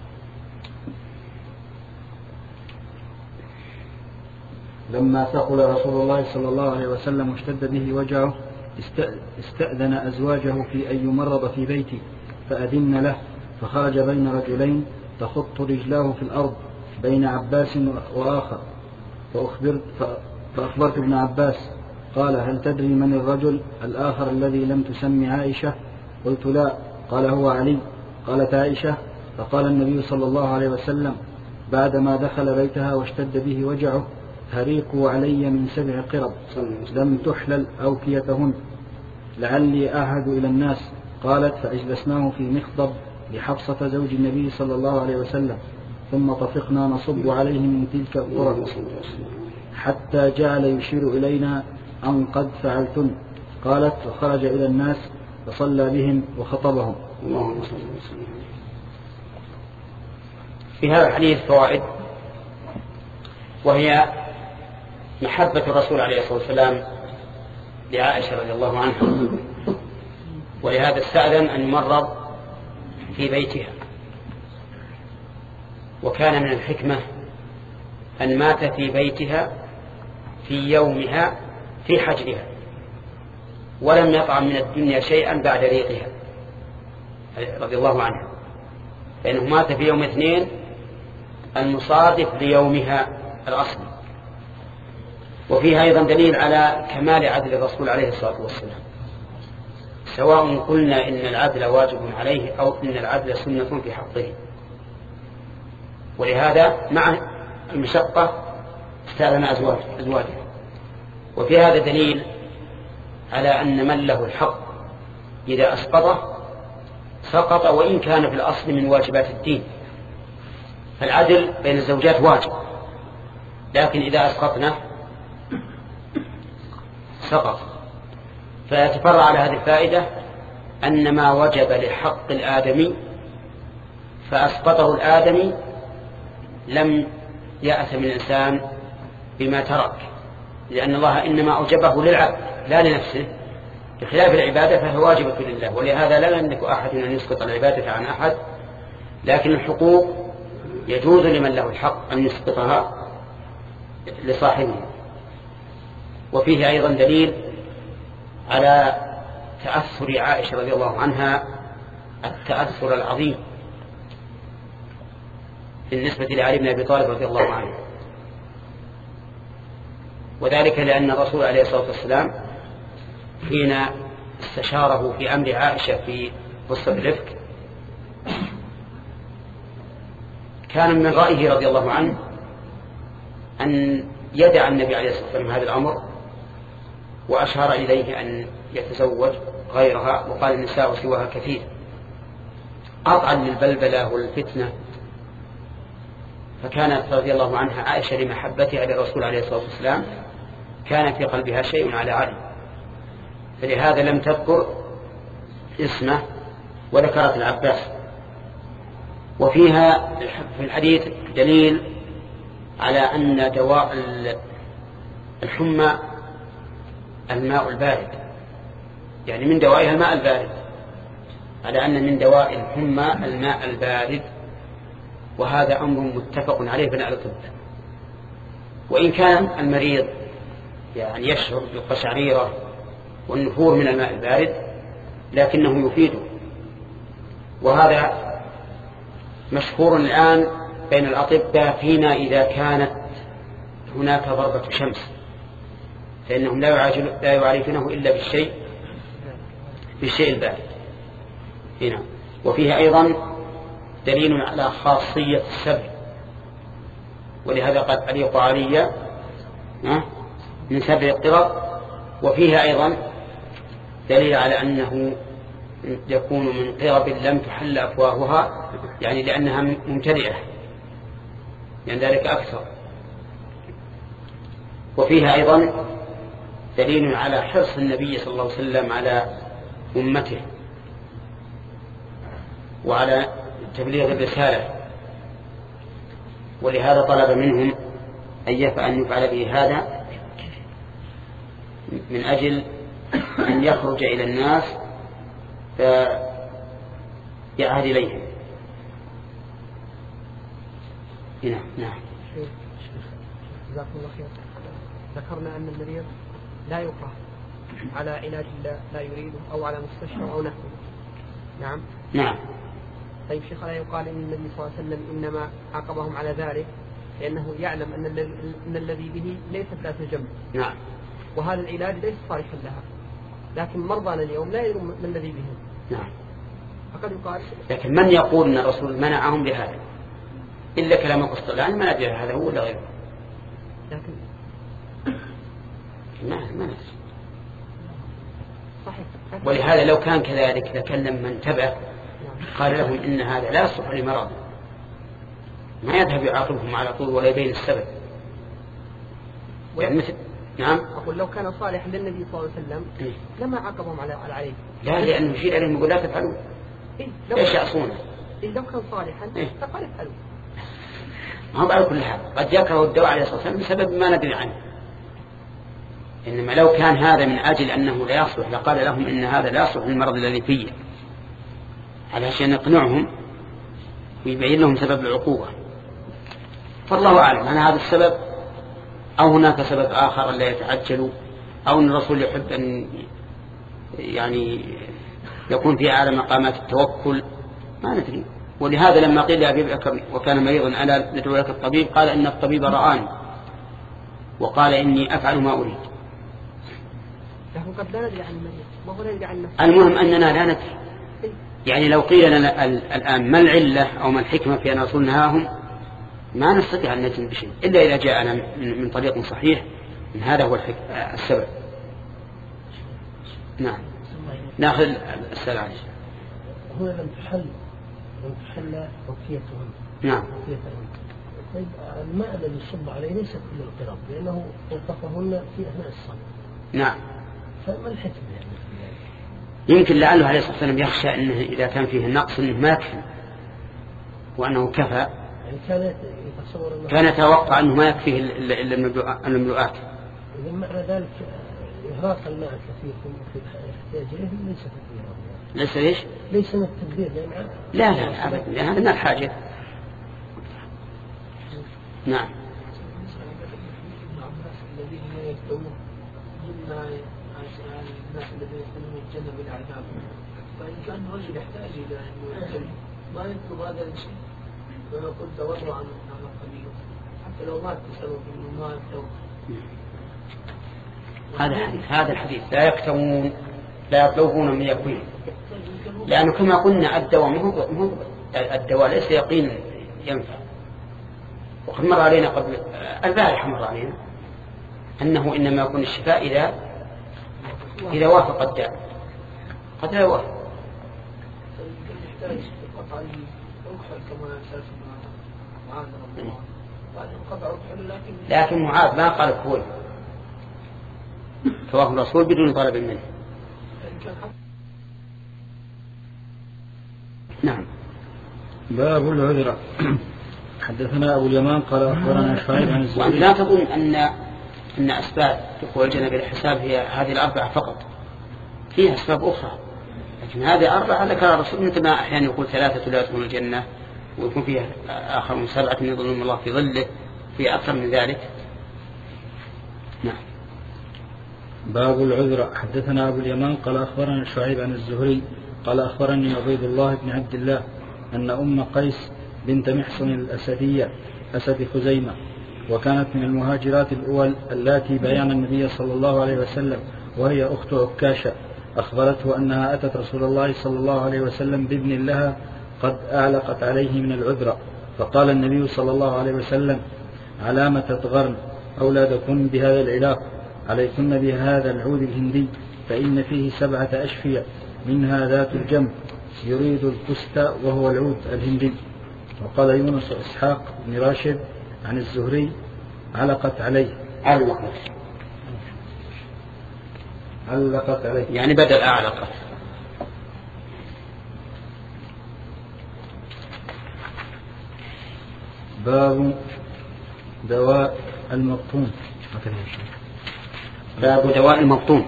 لما ثقل رسول الله صلى الله عليه وسلم واشتد به وجعه استأذن أزواجه في أن يمرض في بيتي فأذن له فخرج بين رجلين تخط رجلاه في الأرض بين عباس وآخر فأخبرت, فأخبرت ابن عباس قال هل تدري من الرجل الآخر الذي لم تسمي عائشة؟ قلت لا. قال هو علي. قالت عائشة فقال النبي صلى الله عليه وسلم بعدما دخل بيتها واشتد به وجعه هريقوا علي من سبع قرب لم تحلل أوكيتهن لعلي أعهد إلى الناس. قالت فأجلسناه في مخضب لحفصة زوج النبي صلى الله عليه وسلم ثم طفقنا نصب عليه من تلك القرب حتى جعل يشير إلينا أن قد فعلتن. قالت فخرج إلى الناس فصلى بهم وخطبهم. في هذا الحديث فوائد، وهي محبة الرسول عليه الصلاة والسلام لعائشة رضي الله عنها، ولهذا استأذن أن يمرض في بيتها. وكان من الحكمة أن مات في بيتها في يومها في حجرها ولم يطعم من الدنيا شيئا بعد ريقها رضي الله عنها، فإنه مات في يوم اثنين المصادف ليومها الأصلي. وفيها أيضا دليل على كمال عدل الرسول عليه الصلاة والسلام، سواء قلنا إن العدل واجب عليه أو إن العدل سنة في حقه. ولهذا مع المشقة استأذن أزواجه. وفي هذا دليل على أن من له الحق إذا أسقطه سقط وإن كان في الأصل من واجبات الدين. فالعدل بين الزوجات واجب، لكن إذا أسقطنا سقط. فيتفرع على هذه الفائدة أن ما وجب لحق الآدمي فأسقطه الآدمي لم يأثم الإنسان بما ترك، لأن الله إنما أوجبه للعبد لا لنفسه، بخلاف العبادة فهي واجبة لله، ولهذا لا يملك أحد أن يسقط العبادة عن أحد، لكن الحقوق يجوز لمن له الحق أن يسقطها لصاحبه. وفيه أيضا دليل على تأثر عائشة رضي الله عنها التأثر العظيم بالنسبة لعلي بن أبي طالب رضي الله عنه، وذلك لأن الرسول عليه الصلاة والسلام حين استشاره في أمر عائشة في قصة الإفك كان من رأيه رضي الله عنه أن يدع النبي عليه الصلاة والسلام هذا الأمر، وأشار إليه أن يتزوج غيرها، وقال النساء سواها كثير، قطعا للبلبلة والفتنة. فكانت رضي الله عنها عائشة لمحبتها للرسول عليه الصلاة والسلام كان في قلبها شيء على علي، فلهذا لم تذكر اسمه وذكرت العباس. وفيها في الحديث دليل على أن دواء الحمى الماء البارد، يعني من دوائها الماء البارد، على أن من دواء الحمى الماء البارد، وهذا أمر متفق عليه بين أهل الطب. وإن كان المريض يعني يشعر بالقشعريرة والنفور من الماء البارد لكنه يفيده، وهذا مشهور الآن بين الأطباء فيما إذا كانت هناك ضربة شمس، فإنهم لا يعالجونه إلا بالشيء بالشيء البارد هنا. وفيه أيضا دليل على خاصية السبع، ولهذا قد أليق علي من سبع القرب. وفيها أيضا دليل على أنه يكون من قرب لم تحل أفواهها، يعني لأنها ممتلئة، يعني ذلك أكثر. وفيها أيضا دليل على حرص النبي صلى الله عليه وسلم على أمته وعلى تبليغ الرسالة، ولهذا طلب منهم أن يفعل به هذا من أجل أن يخرج إلى الناس فيعهد إليهم. نعم نعم. جزاكم الله خير. ذكرنا أن المريض لا يكره على علاج لا يريده أو على مستشفى أو نحوه. نعم نعم. طيب شيخ، لا يقال إن النبي صلى الله عليه وسلم إنما عاقبهم على ذلك لأنه يعلم أن أن الذي به ليست ذات الجنب. نعم. وهذا العلاج ليس صالحا لها، لكن مرضانا اليوم لا يدرون من الذي بهم. نعم. فقد يقال. لكن من يقول أن الرسول منعهم بهذا إلا كلام القسطلاني؟ ما ندري هذا هو ولا غيره. لكن ما ما ندري. صحيح. ولهذا لو كان كذلك لكلم من تبع قال لهم إن هذا لا يصلح لمرض، ما يذهب يعاقبهم على طول ولا يبين السبب. يعني مثل نعم. أقول لو كان صالحا للنبي صلى الله عليه وسلم إيه؟ لما عاقبهم على عليه. لا، لأنه يشير عليهم يقول لا تفعلوا. إيه؟ ايش يعصونه؟ إيه لو كان صالحا إيه؟ فقال افعلوا. ما هو على كل حال قد يكره الدواء عليه الصلاة والسلام بسبب ما ندري عنه، إنما لو كان هذا من أجل أنه لا يصلح لقال لهم إن هذا لا يصلح للمرض الذي فيه، علشان يقنعهم ويبين لهم سبب العقوبة. فالله أعلم أن هذا السبب أو هناك سبب آخر لا يتعجلوا، أو أن الرسول يحب أن يعني يكون في أعلى مقامات التوكل، ما ندري. ولهذا لما قيل لأبي بكر وكان مريضا ألا ندعو لك الطبيب، قال إن الطبيب رآني وقال إني أفعل ما أريد. لكن قد لا ندري عن المريض، ما هو ندري عن نفسه. المهم أننا لا ندري. يعني لو قيل لنا الآن ما العلة أو ما الحكمة في أن الرسول نهاهم ما نستطيع أن نجزم بشيء إلا إذا جاءنا من طريق صحيح من هذا هو السبب. نعم. ناخذ السلام عليكم. هنا لم تحل لم تحل توفيتهم. نعم. طيب الماء الذي يصب عليه ليس كل القرب لأنه وقفهن في أثناء الصلاة. نعم. فما الحكمة يعني؟ يمكن لعله عليه الصلاة والسلام يخشى أنه إذا كان فيه النقص أنه ما يكفي وأنه كفى، كان يتوقع أنه ما يكفيه إلا المملوءات. إذا معنى ذلك إهراق الماء كثير في احتياج إليه ليس تدبيرا. ليس إيش؟ ليس من التدبير يعني. لا لا أبدا، هذا من الحاجة. نعم. الذين لا يستوون مما الناس الذين يدخلون الجنة بالعذاب، فإن كان الرجل يحتاج إلى أن يعتل ما يطلب هذا الشيء ويقول تورعا على القليل حتى لو مات بسبب أنه ما يكتوب. هذا الحديث هذا الحديث لا يكتوون لا يطلبون من يقين، لأنه كما قلنا الدواء مو الدواء ليس يقين ينفع. وقد مر علينا قبل البارحة مر علينا أنه إنما يكون الشفاء إذا إذا وافق الداء، قد لا يوافق. يحتاج قطع الركحل كما أساس معاذ رضي الله بعد قطع الركحل، لكن لكن معاذ ما قال كفول، فواه الرسول بدون طلب منه. نعم. باب العذر. حدثنا أبو اليمان قال أخبرنا شعيب عن الزهري. وأنت لا تظن أن أن أسباب دخول الجنة بالحساب هي هذه الأربعة فقط، فيها أسباب أخرى، لكن هذه أربعة ذكر الرسول. مثل ما أحيانا يقول ثلاثة لا يدخلون الجنة، ويكون فيها آخر من سبعة يظلهم الله في ظله، في أكثر من ذلك. نعم. باب العذر. حدثنا أبو اليمان قال أخبرنا شعيب عن الزهري قال أخبرني عبيد الله بن عبد الله أن أم قيس بنت محصن الأسدية أسد خزيمة، وكانت من المهاجرات الأول اللاتي بايعن النبي صلى الله عليه وسلم، وهي أخت عكاشة، أخبرته أنها أتت رسول الله صلى الله عليه وسلم بابن لها قد أعلقت عليه من العذرة، فقال النبي صلى الله عليه وسلم: علام تطغرن أولادكن بهذا العلاق، عليكن بهذا العود الهندي، فإن فيه سبعة أشفية، منها ذات الجنب يريد الكست وهو العود الهندي. وقال يونس إسحاق بن راشد عن الزهري: علقت عليه. علقت علقت عليه يعني بدل أعلقت. باب دواء المبطون. باب دواء المبطون.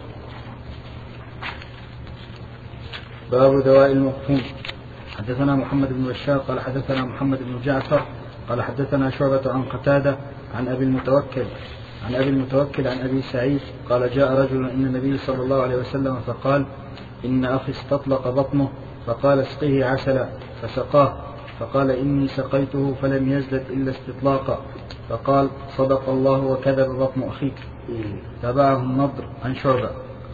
باب دواء المبطون. حدثنا محمد بن بشار قال حدثنا محمد بن جعفر قال حدثنا شعبة عن قتادة عن أبي المتوكل عن أبي المتوكل عن أبي سعيد قال: جاء رجل إلى النبي صلى الله عليه وسلم فقال: إن أخي استطلق بطنه، فقال: اسقه عسلا، فسقاه، فقال: إني سقيته فلم يزدد إلا استطلاقا، فقال: صدق الله وكذب بطن أخيك. تابعه النضر عن شعبة.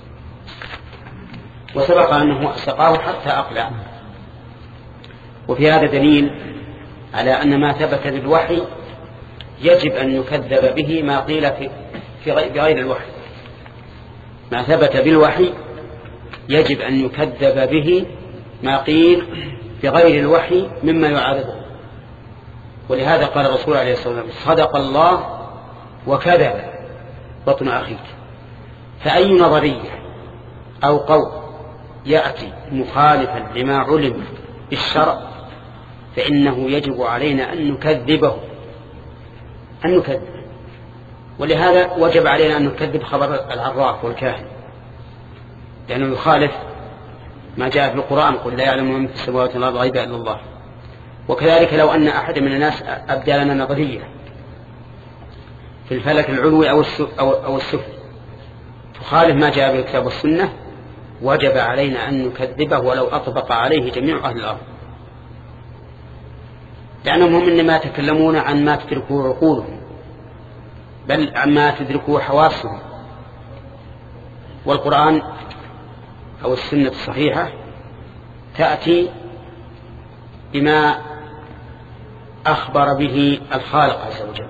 وسبق أنه سقاه حتى أقلع. وفي هذا دليل على أن ما ثبت بالوحي يجب أن يكذب به ما قيل في في غير الوحي. ما ثبت بالوحي يجب أن يكذب به ما قيل في غير الوحي مما يعارضه. ولهذا قال الرسول عليه الصلاة والسلام: صدق الله وكذب بطن أخيك. فأي نظرية أو قول يأتي مخالفا لما علم بالشرع فإنه يجب علينا أن نكذبه أن نكذب. ولهذا وجب علينا أن نكذب خبر العراف والكاهن، لأنه يخالف ما جاء في القرآن: قل لا يعلم من في السماوات والأرض الغيب إلا الله. وكذلك لو أن أحد من الناس أبدى لنا نظرية في الفلك العلوي أو السفلي تخالف ما جاء بالكتاب والسنة، وجب علينا أن نكذبه ولو أطبق عليه جميع أهل الأرض، لأنهم هم إنما يتكلمون عن ما تدركه عقولهم بل عن ما تدركه حواسهم. والقرآن أو السنة الصحيحة تأتي بما أخبر به الخالق عز وجل.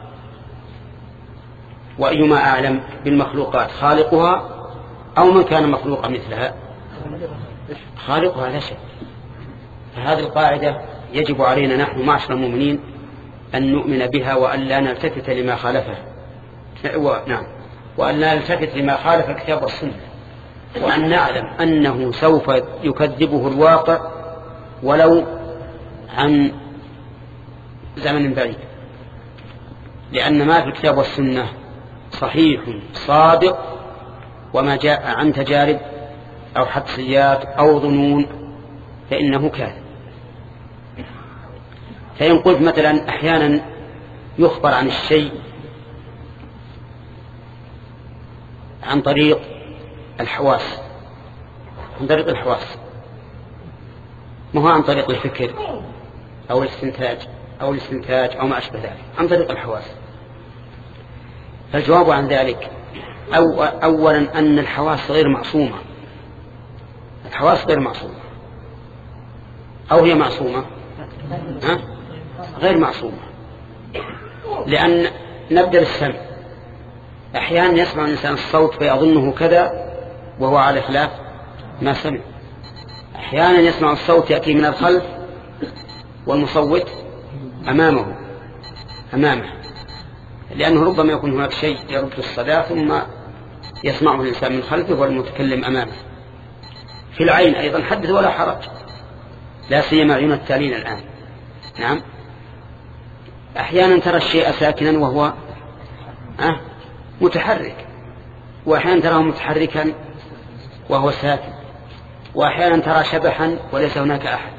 وأيما أعلم بالمخلوقات، خالقها أو من كان مخلوقا مثلها؟ خالقها لا شك. فهذه القاعدة يجب علينا نحن معشر المؤمنين أن نؤمن بها وأن لا نلتفت لما خالفه. نعم، وأن لا نلتفت لما خالف الكتاب والسنة، وأن نعلم أنه سوف يكذبه الواقع ولو عن زمن بعيد، لأن ما في الكتاب والسنة صحيح صادق، وما جاء عن تجارب أو حدسيات أو ظنون فإنه كاذب. فإن قلت مثلا أحيانا يخبر عن الشيء عن طريق الحواس، عن طريق الحواس، ما هو عن طريق الفكر أو الاستنتاج أو الاستنتاج أو ما أشبه ذلك، عن طريق الحواس. فالجواب عن ذلك أو أولا أن الحواس غير معصومة، الحواس غير معصومة، أو هي معصومة ها؟ غير معصومة، لأن نبدأ بالسمع. أحيانا يسمع الإنسان الصوت فيظنه كذا وهو على خلاف ما سمع. أحيانا يسمع الصوت يأتي من الخلف والمصوت أمامه أمامه لأنه ربما يكون هناك شيء يرد الصدى ثم يسمعه الإنسان من خلفه والمتكلم أمامه. في العين أيضا حدث ولا حرج، لا سيما عيون التالين الآن. نعم. أحيانا ترى الشيء ساكنا وهو أه متحرك، وأحيانا تراه متحركا وهو ساكن، وأحيانا ترى شبحا وليس هناك أحد،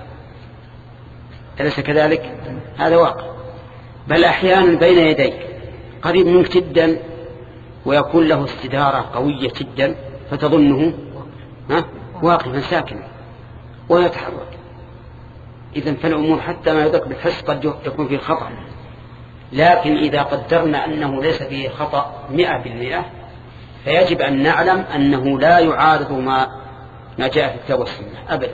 أليس كذلك؟ هذا واقع. بل أحيانا بين يديك قريب منك جدا ويكون له استدارة قوية جدا فتظنه ها واقفا ساكنا ويتحرك. إذن فالأمور حتى ما يدرك بالحس قد يكون فيه خطأ، لكن إذا قدرنا أنه ليس فيه خطأ مئة بالمئة فيجب أن نعلم أنه لا يعارض ما ما جاء في الكتاب والسنة أبدا،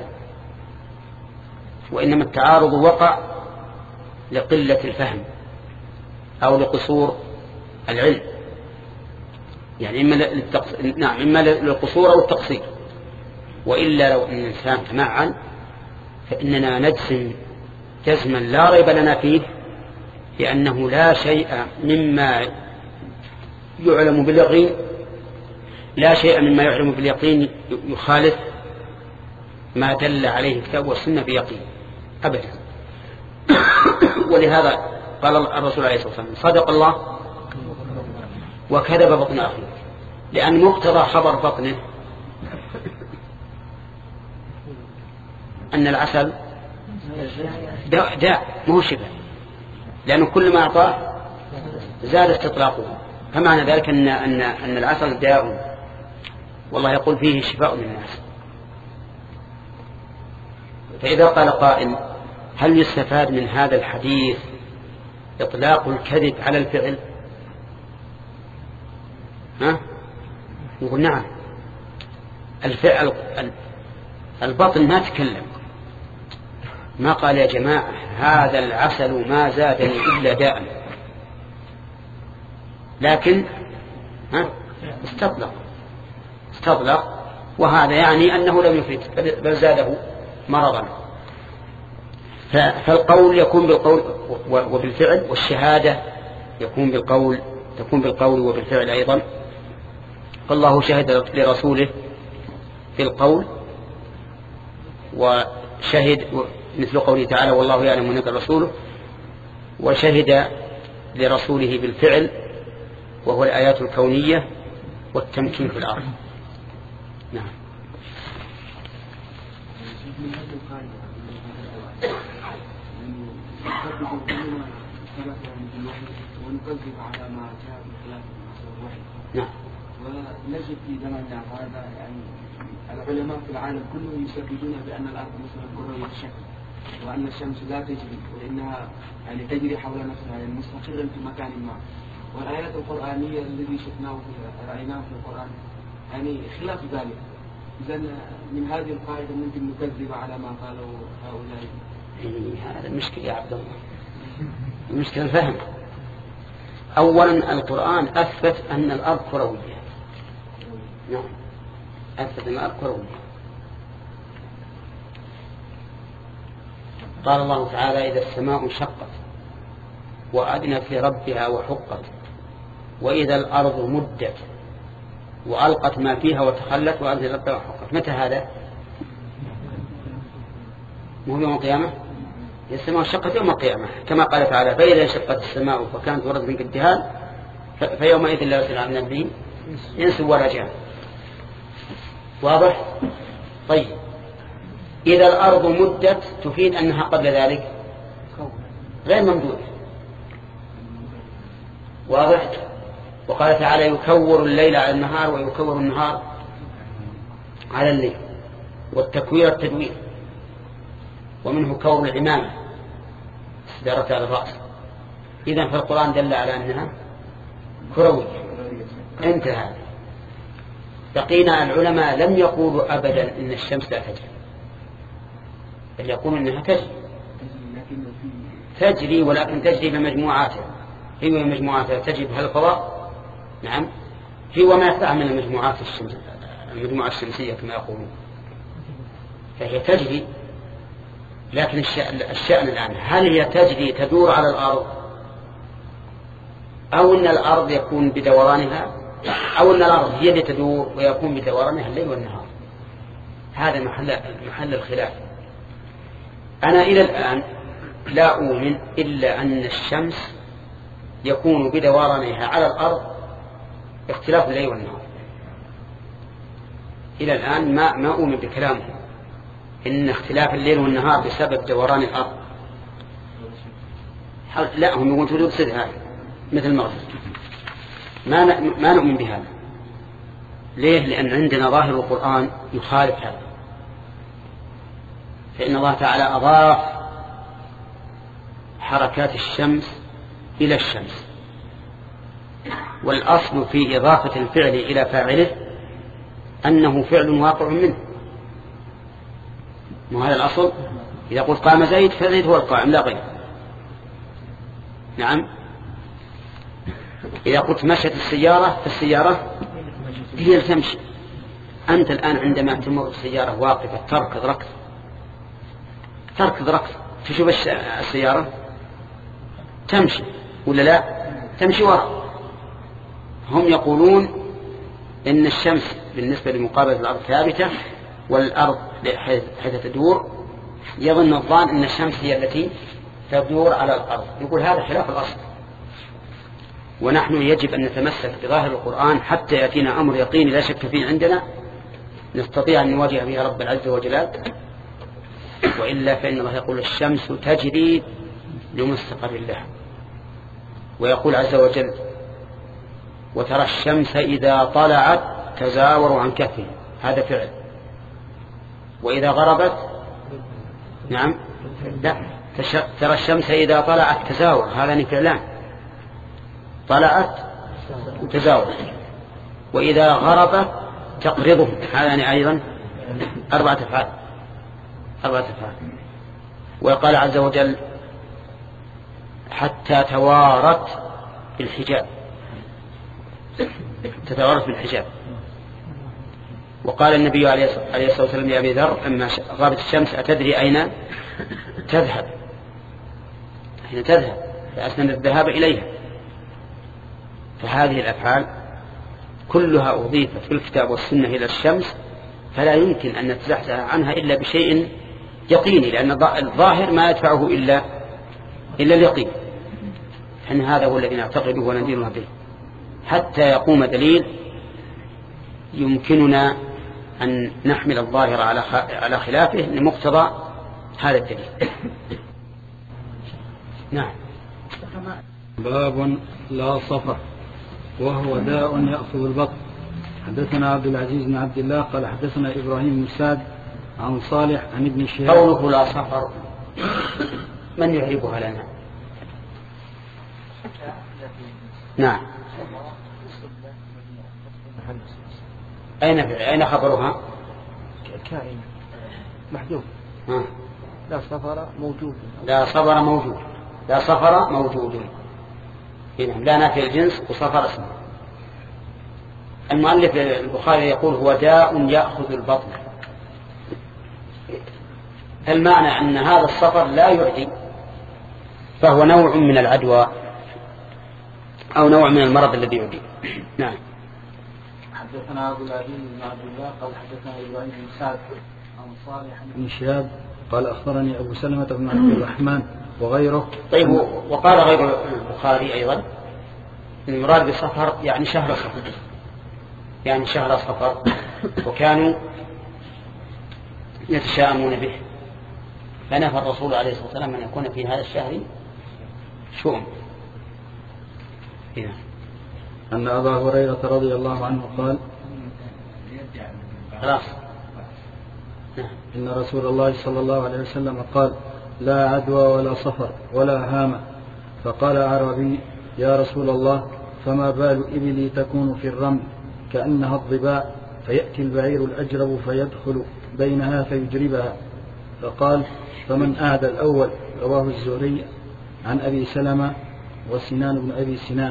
وإنما التعارض وقع لقلة الفهم أو لقصور العلم، يعني إما للتقص... نعم إما للقصور أو التقصير. وإلا لو أن الإنسان تمعن فإننا نجزم جزما لا ريب لنا فيه لأنه لا شيء مما يعلم باليقين لا شيء مما يعلم باليقين يخالف ما دل عليه الكتاب والسنة بيقين أبدا. ولهذا قال الرسول عليه الصلاة والسلام صدق الله وكذب بطن أخيه، لأن مقتضى خبر بطنه أن العسل داء, داء مو شفاء، لأنه كل ما أعطاه زاد استطلاقه، فمعنى ذلك أن, أن, أن العسل داء والله يقول فيه شفاء للناس. فإذا قال قائل هل يستفاد من هذا الحديث إطلاق الكذب على الفعل؟ ها؟ يقول نعم. الفعل البطن ما تكلم، ما قال يا جماعة هذا العسل ما زادني إلا داء، لكن ها؟ استطلق استطلق وهذا يعني أنه لم يفيد بل زاده مرضا. فالقول يكون بالقول وبالفعل، والشهادة يكون بالقول تكون بالقول وبالفعل أيضا. فالله شهد لرسوله بالقول وشهد مثل قوله تعالى والله يعلم أنك رسوله، وشهد لرسوله بالفعل وهو الآيات الكونية والتمكين في الأرض. نعم. ونكذب على ما جاء بخلاف الوحي. نعم. ونجد في زماننا هذا يعني العلماء في العالم كلهم يثبتون بأن الأرض مثل كروية الشكل، وأن الشمس لا تجري وإنها يعني تجري حول نفسها يعني مستقرا في مكان ما. والآيات القرآنية الذي شفناه رأيناه في القرآن يعني خلاف ذلك. إذن من هذه القاعدة ممكن نكذب على ما قالوا هؤلاء. هذا المشكلة يا عبد الله، المشكلة الفهم. أولا القرآن أثبت أن الأرض كروية، نعم أثبت أن الأرض كروية. قال الله تعالى إذا السماء انشقت وأذنت لربها وحقت وإذا الأرض مدت وألقت ما فيها وتخلت وأنزل الأرض وحقت. متى هذا؟ مو يوم القيامة؟ السماء انشقت يوم القيامة كما قال تعالى فإذا انشقت السماء فكانت ورد من كالدهان فيومئذ لا يسأل عن نبي إنس ولا جان. واضح؟ طيب إذا الأرض مدت تفيد أنها قبل ذلك غير ممدودة. واضح؟ وقال تعالى يكور الليل على النهار ويكور النهار على الليل والتكوير التدوير ومنه كور العمامة استدارة على الرأس. إذن فالقرآن دل على أنها كروية. انتهى. بقينا العلماء لم يقولوا أبدا إن الشمس لا تجري بل يقولوا إنها تجري تجري ولكن تجري بمجموعاتها هي مجموعاتها تجري بها الفضاء. نعم هي وما يفتح من المجموعات الشمسية المجموعة الشمسية كما يقولون فهي تجري. لكن الشأن الآن هل هي تجري تدور على الأرض أو أن الأرض يكون بدورانها أو أن الأرض هي اللي تدور ويكون بدورانها الليل والنهار. هذا محل, محل الخلاف. أنا إلى الآن لا أؤمن إلا أن الشمس يكون بدورانها على الأرض اختلاف الليل والنهار. إلى الآن ما, ما أؤمن بكلامه إن اختلاف الليل والنهار بسبب دوران الأرض. لا هم يقولون وجود صدق هذا مثل المغرب ما ما نؤمن بهذا. ليه؟ لأن عندنا ظاهر القرآن يخالف هذا. فإن الله تعالى أضاف حركات الشمس إلى الشمس والأصل في إضافة الفعل إلى فاعله أنه فعل واقع منه. وهذا الأصل إذا قلت قام زيد فزيد هو القائم لا غير. نعم إذا قلت مشت السيارة فالسيارة هي اللي تمشي. أنت الآن عندما تمر السيارة واقفة تركض ركض تركض ركض تشوف السيارة تمشي ولا لا تمشي وراء. هم يقولون إن الشمس بالنسبة لمقابلة الأرض ثابتة والأرض حيث تدور يظن الظان أن الشمس هي التي تدور على الأرض. يقول هذا خلاف الأصل. ونحن يجب أن نتمسك بظاهر القرآن حتى يأتينا أمر يقين لا شك فيه عندنا نستطيع أن نواجه به رب العز وجل. وإلا فإن الله يقول الشمس تجري لمستقر لها ويقول عز وجل وترى الشمس إذا طلعت تزاور عن كهفها هذا فعل. وإذا غربت نعم لا ترى الشمس إذا طلعت تزاور هذا فعلان طلعت وتزاور. وإذا غربت تقرضه هذا أيضا أربعة أفعال أربعة أفعال. وقال عز وجل حتى توارت بالحجاب تتوارت بالحجاب. وقال النبي عليه الصلاة والسلام يا أبي ذر أما غابت الشمس أتدري أين تذهب أين تذهب فأسند الذهاب إليها. فهذه الأفعال كلها أضيفت في الكتاب والسنة إلى الشمس فلا يمكن أن نتزحزح عنها إلا بشيء يقيني لأن الظاهر ما يدفعه إلا إلا اليقين. فإن هذا هو الذي نعتقده وندينه به حتى يقوم دليل يمكننا أن نحمل الظاهر على على خلافه لمقتضى هذا الدليل. نعم. باب لا صفر وهو داء يأخذ البطن. حدثنا عبد العزيز بن عبد الله قال حدثنا إبراهيم بن سعد عن صالح عن ابن شهاب. قوله لا صفر من يعربها لنا؟ نعم. أين أين خبرها؟ كائن محذوف. لا صفر موجود. لا صفر موجود. لا صفر موجود. نعم لا نافي الجنس وصفر اسمه. المؤلف البخاري يقول هو داء يأخذ البطن. المعنى أن هذا الصفر لا يعدي فهو نوع من العدوى أو نوع من المرض الذي يعدي. نعم. حدثنا أبو العزيز بن عبد الله قال حدثنا إبراهيم بن سعد عن صالح بن شهاب قال أخبرني أبو سلمة بن عبد الرحمن وغيره. طيب وقال غير البخاري أيضا المراد بالسفر يعني شهر صفر، يعني شهر صفر، وكانوا يتشاءمون به، فنفى الرسول عليه الصلاة والسلام أن يكون في هذا الشهر شؤم. هنا أن أبا هريرة رضي الله عنه قال خلاص إن رسول الله صلى الله عليه وسلم قال لا عدوى ولا صفر ولا هامة. فقال أعرابي يا رسول الله فما بال إبلي تكون في الرمل كأنها الضباع فيأتي البعير الأجرب فيدخل بينها فيجربها. فقال فمن أعدى الأول؟ رواه الزهري عن أبي سلمة وسنان بن أبي سنان.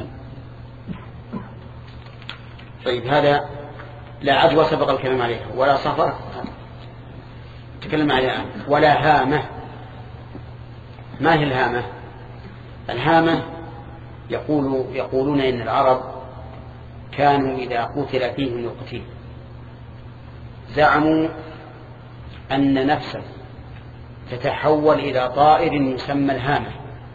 طيب هذا لا عدوى سبق الكلام عليه ولا صفر تكلم عليها ولا هامة. ما هي الهامة؟ الهامة يقول يقولون إن العرب كانوا إذا قتل فيهم القتيل زعموا أن نفسه تتحول إلى طائر يسمى الهامة،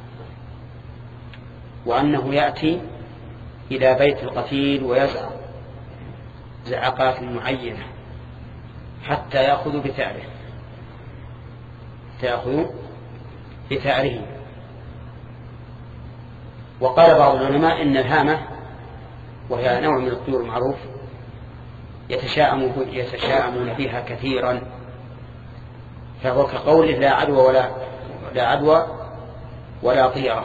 وأنه يأتي إلى بيت القتيل ويزعق زعقات معينة حتى يأخذ بثأره تأخذ بثأره. وقال بعض العلماء إن الهامة وهي نوع من الطيور المعروف يتشاءمون يتشاءمون بها كثيرا، فهو كقوله لا عدوى ولا لا عدوى ولا طيرة،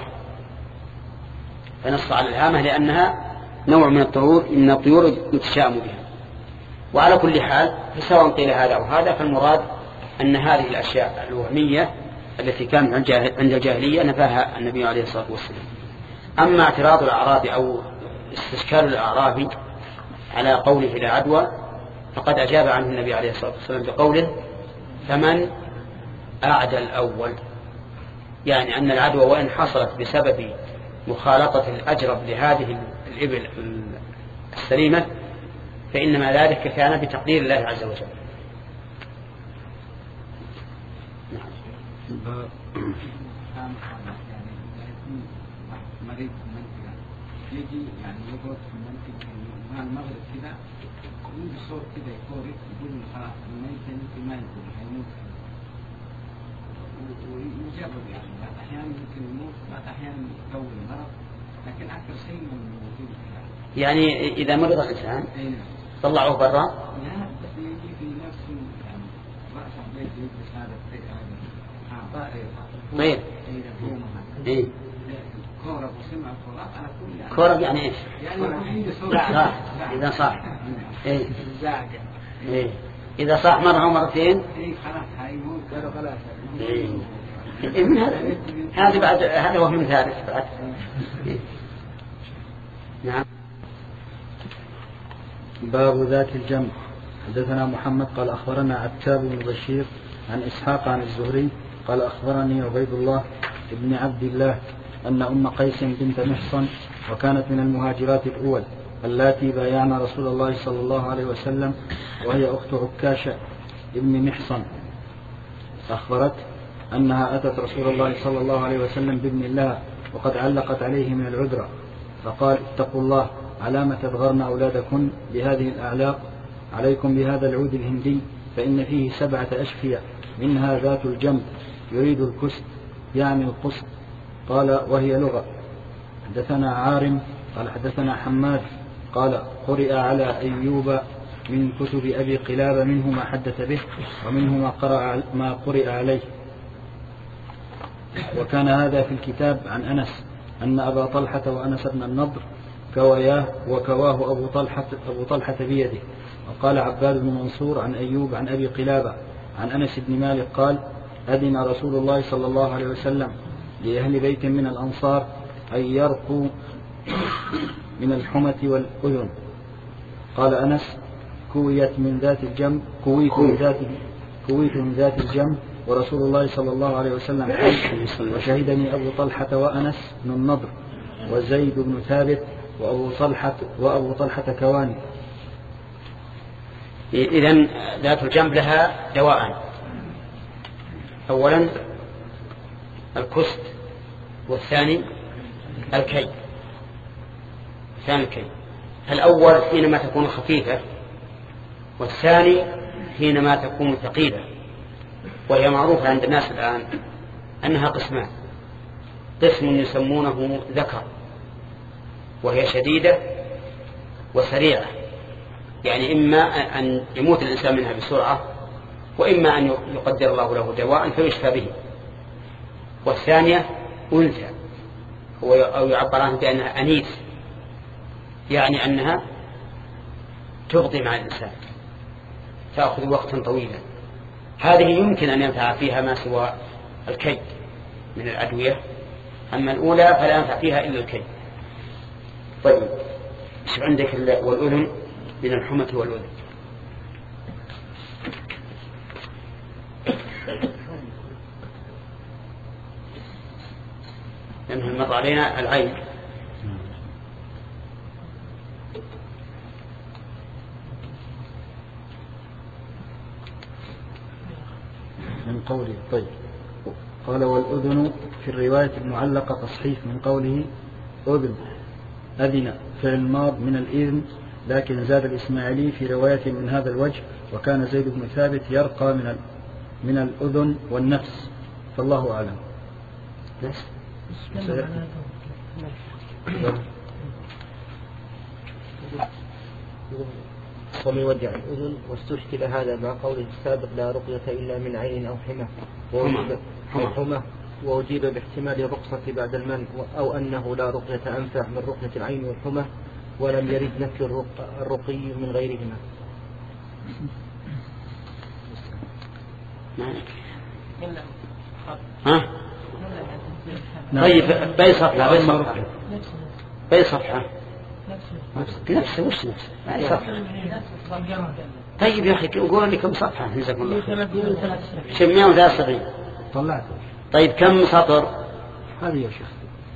فنص على الهامة لأنها نوع من الطيور من الطيور يتشاءم بها. وعلى كل حال سواء قيل هذا أو هذا فالمراد أن هذه الأشياء الوهمية التي كانت عند الجاهلية نفاها النبي عليه الصلاة والسلام. أما اعتراض الأعرابي أو استشكال الأعرابي على قوله لا عدوى فقد أجاب عنه النبي عليه الصلاة والسلام بقوله فمن أعدى الأول، يعني أن العدوى وإن حصلت بسبب مخالطة الأجرب لهذه الإبل السليمة فإنما ذلك كان بتقدير الله عز وجل. مريض في المنطقة يجي يعني يقعد في المنطقة مع المغرب كده يجي صوت كده يقول يقول خلاص الميت يمكن ما يقول هيموت ويجرب يعني بعض أحيانا يمكن يموت بعض أحيانا يطول المرض لكن أكثر شيء من موجود يعني إذا مرض الإنسان طلعوه برا لا بس يجي في نفسه يعني رأس البيت يجلس هذا الشيء هذا طائر طير إيه كورب وسمع كورب على كل يعني كورب يعني إيش؟ يعني عنده صوت صح إذا صح إيه إيه إذا صح مرة أو مرتين إيه خلاص هيموت كده خلاص إيه هذا بعد هذا وهم ثالث بعد. نعم. باب ذات الجنب. حدثنا محمد قال أخبرنا عتاب بن بشير عن إسحاق عن الزهري قال أخبرني عبيد الله بن عبد الله أن أم قيس بنت محصن وكانت من المهاجرات الأول اللاتي بايعن رسول الله صلى الله عليه وسلم وهي أخت عكاشة ابن محصن أخبرت أنها أتت رسول الله صلى الله عليه وسلم بابن لها وقد علقت عليه من العذرة فقال اتقوا الله على ما تبغرن أولادكن بهذه الأعلاق عليكم بهذا العود الهندي فإن فيه سبعة أشفية منها ذات الجنب يريد الكست يعني القسط. قال وهي لغة. حدثنا عارم قال حدثنا حماد قال قرئ على أيوب من كتب أبي قلابة منه ما حدث به ومنه ما قرأ ما قرئ عليه. وكان هذا في الكتاب عن أنس أن أبا طلحة وأنس بن النضر كوياه وكواه أبو طلحة, أبو طلحة بيده. وقال عباد بن منصور عن أيوب عن أبي قلابة عن أنس بن مالك قال أذن رسول الله صلى الله عليه وسلم لأهل بيت من الأنصار أن يرقوا من الحمة والأذن. قال أنس كويت من ذات الجنب كويت من ذات كويت من ذات الجنب ورسول الله صلى الله عليه وسلم حي وشهدني أبو طلحة وأنس بن النضر وزيد بن ثابت وأبو طلحة وأبو طلحة كواني. إذن ذات الجنب لها دواء، أولا الكست، والثاني الكي. ثاني الكي، الأول حينما تكون خفيفة، والثاني حينما تكون ثقيلة. وهي معروفة عند الناس الآن أنها قسمان: قسم يسمونه ذكر وهي شديدة وسريعة، يعني إما أن يموت الإنسان منها بسرعة، وإما أن يقدر الله له دواء فيشفى به. والثانية أنثى، أو يعبر عنها بأنها أنيس، يعني أنها تبطي مع الإنسان، تأخذ وقتا طويلا. هذه يمكن أن ينفع فيها ما سوى الكي من الأدوية، أما الأولى فلا ينفع فيها إلا الكي. طيب، شو عندك؟ والأذن من الحمى والأذن. لأنه مر علينا العين. من قوله. طيب، قال والأذن في الرواية المعلقة تصحيف من قوله أذن أذن فعل ماض من الإذن، لكن زاد الإسماعيلي في رواية من هذا الوجه: وكان زيد بن ثابت يرقى من من الأذن والنفس، فالله أعلم. ومن وجع الأذن، واستشكل هذا مع قوله السابق: لا رقية إلا من عين أو حمى، وحمى وأجيب باحتمال الرخصة بعد المنع، أو أنه لا رقية أنفع من رقية العين والحمى، ولم يرد نفي الرقي من غيرهما. ها؟ طيب، بأي صفحة؟ بأي صفحة؟ بأي صفحة؟ نفسه وش نفسه؟ بأي صفحة؟ طيب يا أخي قول لي كم صفحة؟ جزاكم الله خير. مئة وثلاثة وسبعين. طلعت. طيب كم سطر؟ هذه يا شيخ.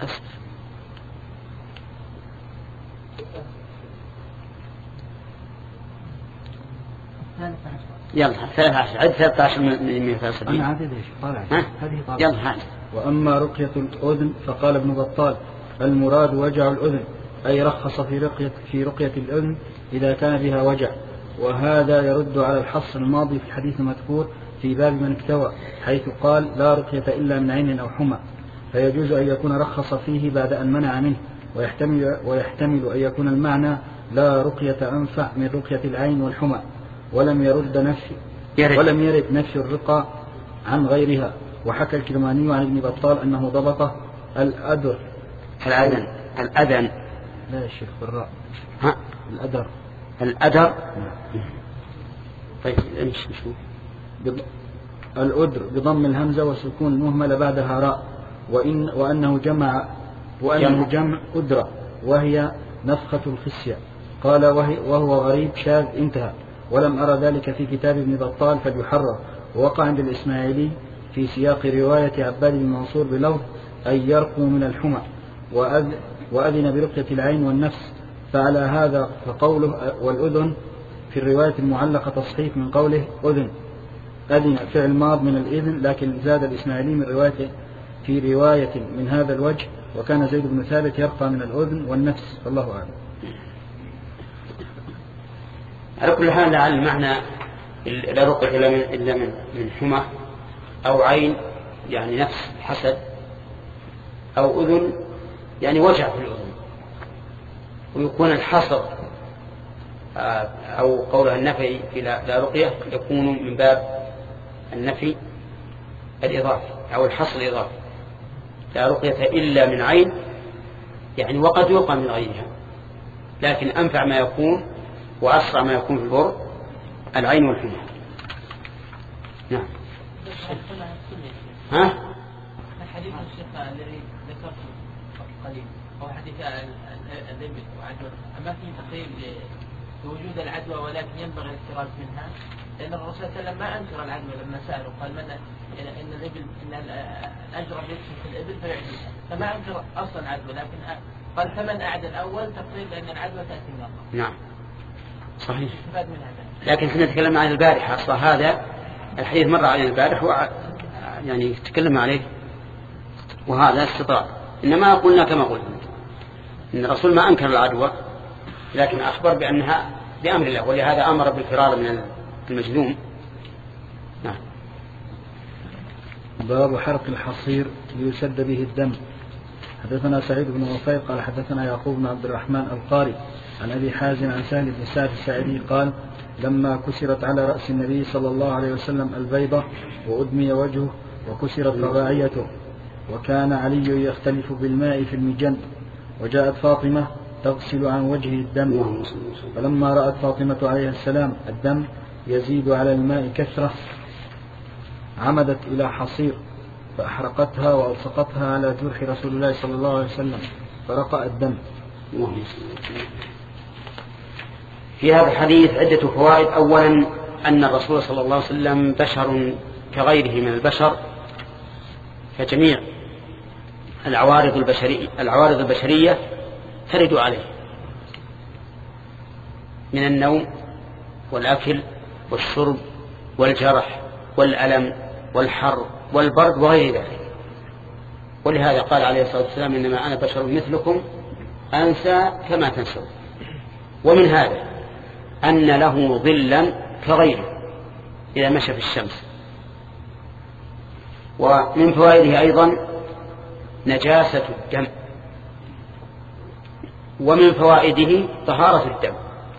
يلا ثلاثة عشر، عد ثلاثة عشر من مئة وثلاثة وسبعين. أنا عدد إيش؟ طالع. هذه طالع. يلا هات. وأما رقية الأذن فقال ابن بطال: المراد وجع الأذن، أي رخص في رقية في رقية الأذن إذا كان بها وجع، وهذا يرد على الحص الماضي في الحديث المذكور في باب من اكتوى، حيث قال: لا رقية إلا من عين أو حمى، فيجوز أن يكون رخص فيه بعد أن منع منه، ويحتمل, ويحتمل أن يكون المعنى: لا رقية أنفع من رقية العين والحمى، ولم يرد نفي يرد. ولم يرد نفي الرقى عن غيرها. وحكى الكرماني عن ابن بطال أنه ضبطه الأدر الأذن الأذن لا يا شيخ بالراء. ها؟ الأدر الأدر. طيب امشي شو الأدر بضم الهمزة وسكون المهملة بعدها راء، وإن وأنه جمع وأنه جمع أدرة، وهي نفخة الخسية. قال وهي وهو غريب شاذ، انتهى. ولم أرى ذلك في كتاب ابن بطال فليحرر. ووقع عند الإسماعيلي في سياق رواية عباد بن منصور بلفظ أن يرقوا من الحمى، وأذن برقية العين والنفس. فعلى هذا فقوله والأذن في الرواية المعلقة تصحيح من قوله أذن أذن فعل ماض من الإذن، لكن زاد الإسماعيلي من رواية في رواية من هذا الوجه: وكان زيد بن ثابت يرقى من الأذن والنفس، فالله أعلم. على كل حال لعل المعنى لا رقية إلا من, إلا من, من حمى أو عين يعني نفس حسد، أو أذن يعني وجع في الأذن، ويكون الحصر أو قولها النفي في لا رقية يكون من باب النفي الإضافي أو الحصر الإضافي. لا رقية إلا من عين يعني وقد يقى من غيرها، لكن أنفع ما يكون وأسرع ما يكون في البر العين والحمى. نعم. ها؟ الحديث الشيخ الذي ذكرته قليل هو حديث الذبح وعدوى، أما في تقريب لوجود العدوى ولكن ينبغي الاحتراز منها، لأن الرسول صلى الله عليه وسلم ما أنكر العدوى لما سأله قال من إن الإبل إن الأجرب يكسب في الإبل فيعدلها، فما أنكر أصلا العدوى، لكن قال فمن أعدى الأول تقريب لأن العدوى تأتي من الله. نعم صحيح. استفاد من هذا. لكن كنا نتكلم عن البارحة أصلا هذا الحديث مر علينا البارح و يعني تكلم عليه وهذا استطاع. إنما قلنا كما قلنا إن الرسول ما أنكر العدوى لكن أخبر بأنها بأمر الله، ولهذا أمر بالفرار من المجذوم. نعم. باب حرق الحصير ليسد به الدم. حدثنا سعيد بن وفيق قال حدثنا يعقوب بن عبد الرحمن القاري عن أبي حازم عن سهل بن سعد الساعدي قال لما كسرت على رأس النبي صلى الله عليه وسلم البيضة وأدمي وجهه وكسرت رباعيته وكان علي يختلف بالماء في المجن وجاءت فاطمة تغسل عن وجهه الدم، فلما رأت فاطمة عليه السلام الدم يزيد على الماء كثرة عمدت إلى حصير فأحرقتها وألصقتها على جرح رسول الله صلى الله عليه وسلم فرقأ الدم. في هذا الحديث عدة فوائد. أولا أن الرسول صلى الله عليه وسلم بشر كغيره من البشر، فجميع العوارض البشرية, العوارض البشرية ترد عليه من النوم والأكل والشرب والجرح والألم والحر والبرد وغير ذلك. ولهذا قال عليه الصلاة والسلام إنما أنا بشر مثلكم أنسى كما تنسون. ومن هذا أن له ظلا كغيره إذا مشى في الشمس. ومن فوائده أيضا نجاسة الدم، ومن فوائده طهارة الدم.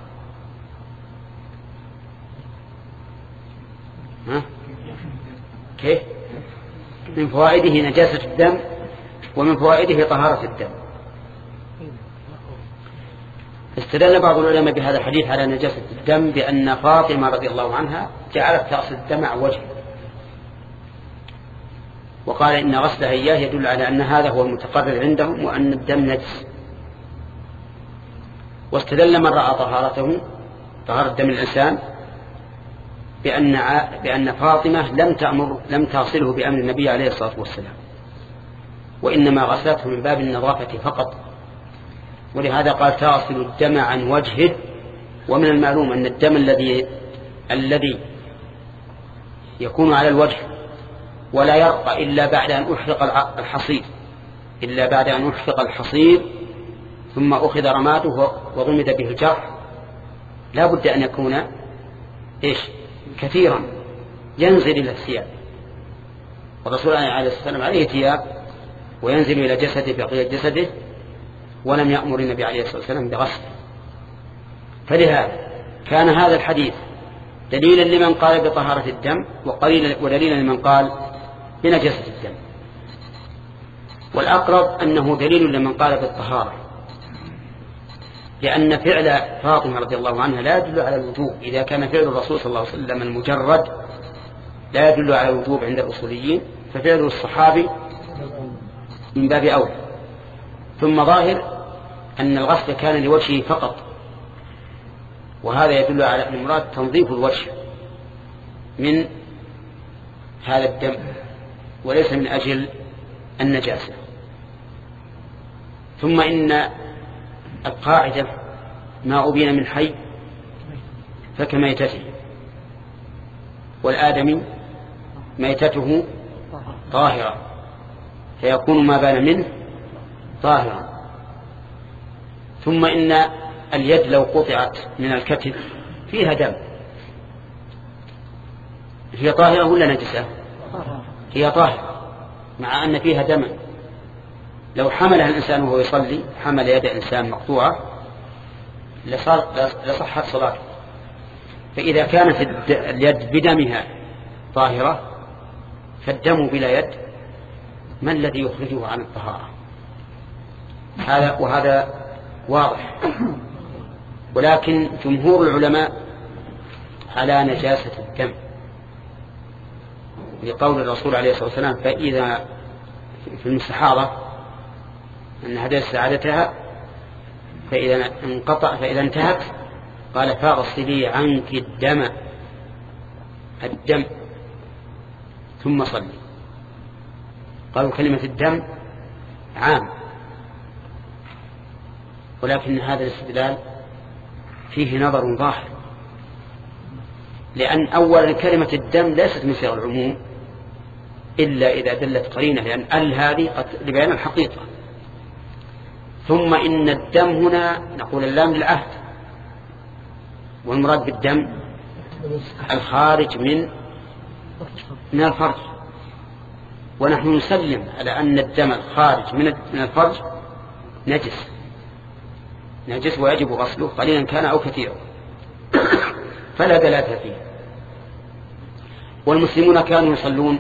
ها؟ كيف؟ من فوائده نجاسة الدم ومن فوائده طهارة الدم. استدل بعض العلماء بهذا الحديث على نجاسة الدم بأن فاطمة رضي الله عنها جعلت تغسل الدم عن وجهه، وقال إن غسلها إياه يدل على أن هذا هو المتقرر عندهم وأن الدم نجس. واستدل من رأى طهارته طهارة دم الإنسان بأن بأن فاطمة لم تأمر لم تصله بأمر النبي عليه الصلاة والسلام، وإنما غسلته من باب النظافة فقط. ولهذا قال تغسل الدم عن وجهه. ومن المعلوم أن الدم الذي الذي يكون على الوجه ولا يرقى إلا بعد أن أحرق الحصير إلا بعد أن أحرق الحصير ثم أخذ رماده وضمد به الجرح، لا بد أن يكون إيش كثيرا ينزل إلى الثياب. والرسول عليه الصلاة والسلام عليه ثياب وينزل إلى جسده بقية جسده، ولم يأمر النبي عليه الصلاة والسلام بغسله. فلهذا كان هذا الحديث دليلا لمن قال بطهارة الدم ودليلا لمن قال بنجاسة الدم. والأقرب أنه دليل لمن قال بالطهارة، لأن فعل فاطمة رضي الله عنها لا يدل على الوجوب. إذا كان فعل الرسول صلى الله عليه وسلم المجرد لا يدل على الوجوب عند الأصوليين، ففعل الصحابي من باب أولى. ثم ظاهر أن الغسل كان لوجهه فقط، وهذا يدل على أن المراد تنظيف الوجه من هذا الدم وليس من أجل النجاسة. ثم إن القاعدة ما أبين من حي فكميتته، والآدمي ميتته طاهرة فيكون ما بان منه طاهرا. ثم إن اليد لو قطعت من الكتف فيها دم هي طاهرة ولا نجسة؟ هي طاهرة مع أن فيها دم. لو حملها الإنسان وهو يصلي حمل يد إنسان مقطوعة لصحت صلاته. فإذا كانت اليد بدمها طاهرة فالدم بلا يد ما الذي يخرجه عن الطهارة؟ هذا وهذا واضح. ولكن جمهور العلماء على نجاسة الدم لقول الرسول عليه الصلاة والسلام فإذا في المستحاضة أن هدت سعادتها فإذا انقطع فإذا انتهت قال فاغسلي عنك الدم الدم ثم صلي. قالوا كلمة الدم عام، ولكن هذا الاستدلال فيه نظر ظاهر، لأن أولا كلمة الدم ليست من صيغ العموم إلا إذا دلت قرينة، لأن ال هذه قد لبيان الحقيقة. ثم إن الدم هنا نقول اللام للعهد، والمراد بالدم الخارج من من الفرج، ونحن نسلم على أن الدم الخارج من من الفرج نجس نجس ويجب غسله قليلا كان أو كثيرا، فلا دلالة فيه. والمسلمون كانوا يصلون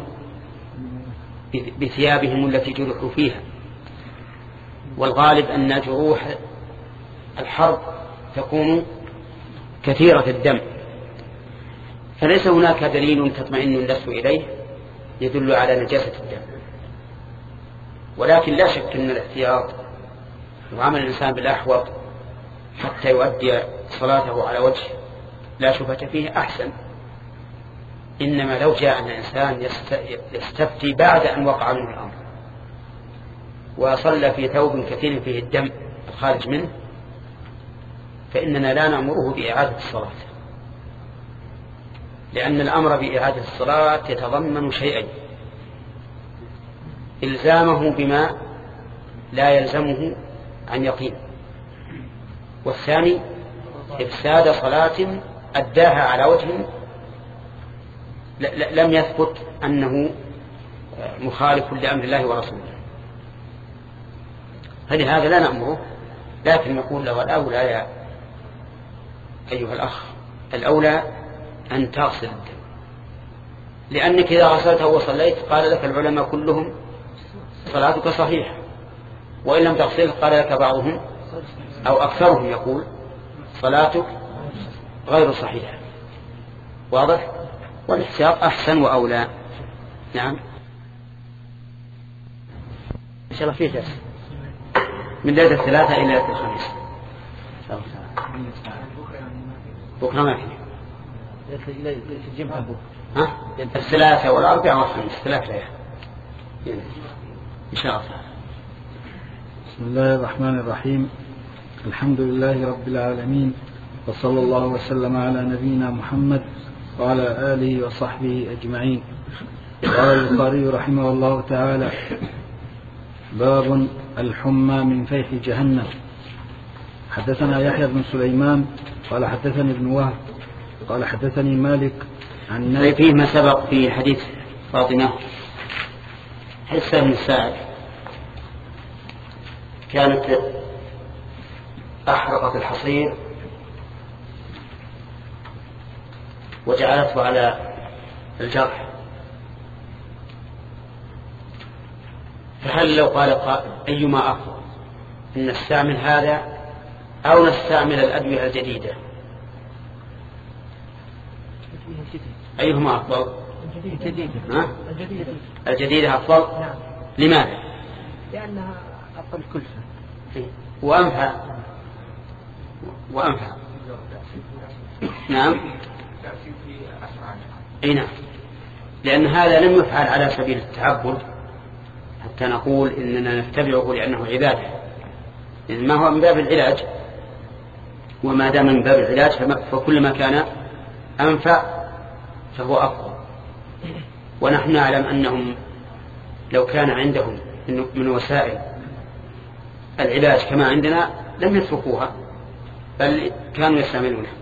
بثيابهم التي جرحوا فيها، والغالب أن جروح الحرب تكون كثيرة الدم، فليس هناك دليل تطمئن النفس إليه يدل على نجاسة الدم. ولكن لا شك أن الاحتياط وعمل الإنسان بالأحوط حتى يؤدي صلاته على وجه لا شبهة فيه أحسن. إنما لو جاء أن الإنسان يستفتي بعد أن وقع منه الأمر وصلى في ثوب كثير فيه الدم الخارج منه، فإننا لا نأمره بإعادة الصلاة، لأن الأمر بإعادة الصلاة يتضمن شيئين: إلزامه بما لا يلزمه عن يقين، والثاني إفساد صلاة أداها على وجه لم يثبت أنه مخالف لأمر الله ورسوله. فلهذا لا نأمره، لكن نقول له الأولى يا أيها الأخ، الأولى أن تغسل الدم، لأنك إذا غسلته وصليت قال لك العلماء كلهم صلاتك صحيحة، وإن لم تغسله قال لك بعضهم أو أكثرهم يقول صلاتك غير صحيحة. واضح؟ والاحتياط أحسن وأولى. نعم إن شاء الله فيه درس من ليلة الثلاثة إلى ليلة الخميس. بكرة ما في الجمعة ها؟ الثلاثة والأربعة والخميس ثلاثة ليالي إن شاء الله. بسم الله الرحمن الرحيم. الحمد لله رب العالمين، وصلى الله وسلم على نبينا محمد وعلى آله وصحبه أجمعين. قال البخاري رحمه الله تعالى: باب الحمى من فيح جهنم. حدثنا يحيى بن سليمان قال حدثني ابن وهب قال حدثني مالك عن نافع. فيه ما سبق في حديث فاطمة حسة بن سعد كانت أحرقت الحصير وجعلته على الجرح، فهل لو قال قائل أيما أفضل أن نستعمل هذا أو نستعمل الأدوية الجديدة؟ أيهما أفضل؟ الجديدة. الجديدة أفضل. لماذا؟ لأنها أقل كلفة وأنفع وأنفع نعم أي نعم، لأن هذا لم يفعل على سبيل التعبد حتى نقول إننا نتبعه لأنه عبادة، ما هو من باب العلاج، وما دام من باب العلاج فكل ما كان أنفع فهو أفضل. ونحن نعلم أنهم لو كان عندهم من وسائل العلاج كما عندنا لم يتركوها، بل كانوا يستعملونها.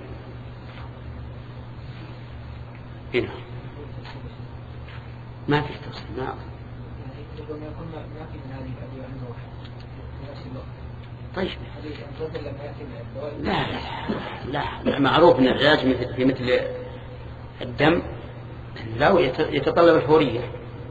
هنا ما في تفصيل. نعم طيب لا لا لا معروف ان العلاج في مثل الدم لا يتطلب الفورية.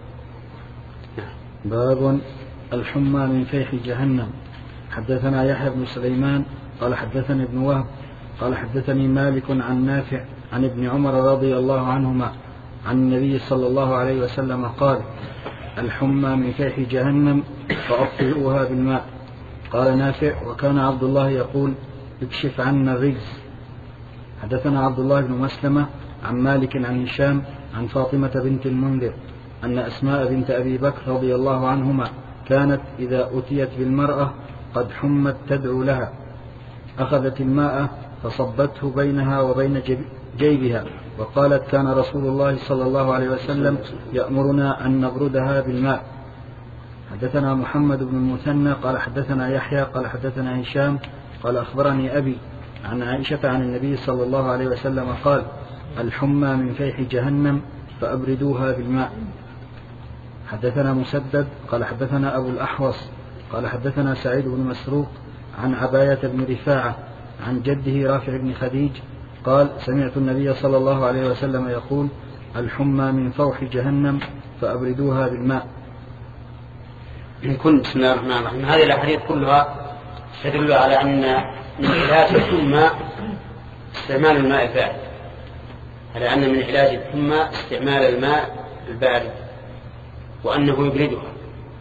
باب الحمى من فيح جهنم. حدثنا يحيى بن سليمان قال حدثني ابن وهب قال حدثني مالك عن نافع عن ابن عمر رضي الله عنهما عن النبي صلى الله عليه وسلم قال: الحمى من فيح جهنم فأطفئوها بالماء. قال نافع: وكان عبد الله يقول: اكشف عنا الرجز. حدثنا عبد الله بن مسلمة عن مالك عن هشام عن فاطمة بنت المنذر أن أسماء بنت أبي بكر رضي الله عنهما كانت إذا أتيت بالمرأة قد حمت تدعو لها أخذت الماء فصبته بينها وبين جيبها وقالت كان رسول الله صلى الله عليه وسلم يأمرنا أن نبردها بالماء. حدثنا محمد بن المثنى قال حدثنا يحيى قال حدثنا هشام قال أخبرني أبي عن عائشة عن النبي صلى الله عليه وسلم قال الحمى من فيح جهنم فأبردوها بالماء. حدثنا مسدد قال حدثنا أبو الأحوص قال حدثنا سعيد بن مسروق عن عباية بن رفاعة عن جده رافع بن خديج قال سمعت النبي صلى الله عليه وسلم يقول الحمى من فوح جهنم فأبردوها بالماء. من كل بسم الله الرحمن الرحيم. هذه الأحاديث كلها تدل على أن من علاج الحمى استعمال الماء البارد، على أن من علاج الحمى استعمال الماء البارد وأنه يبردها.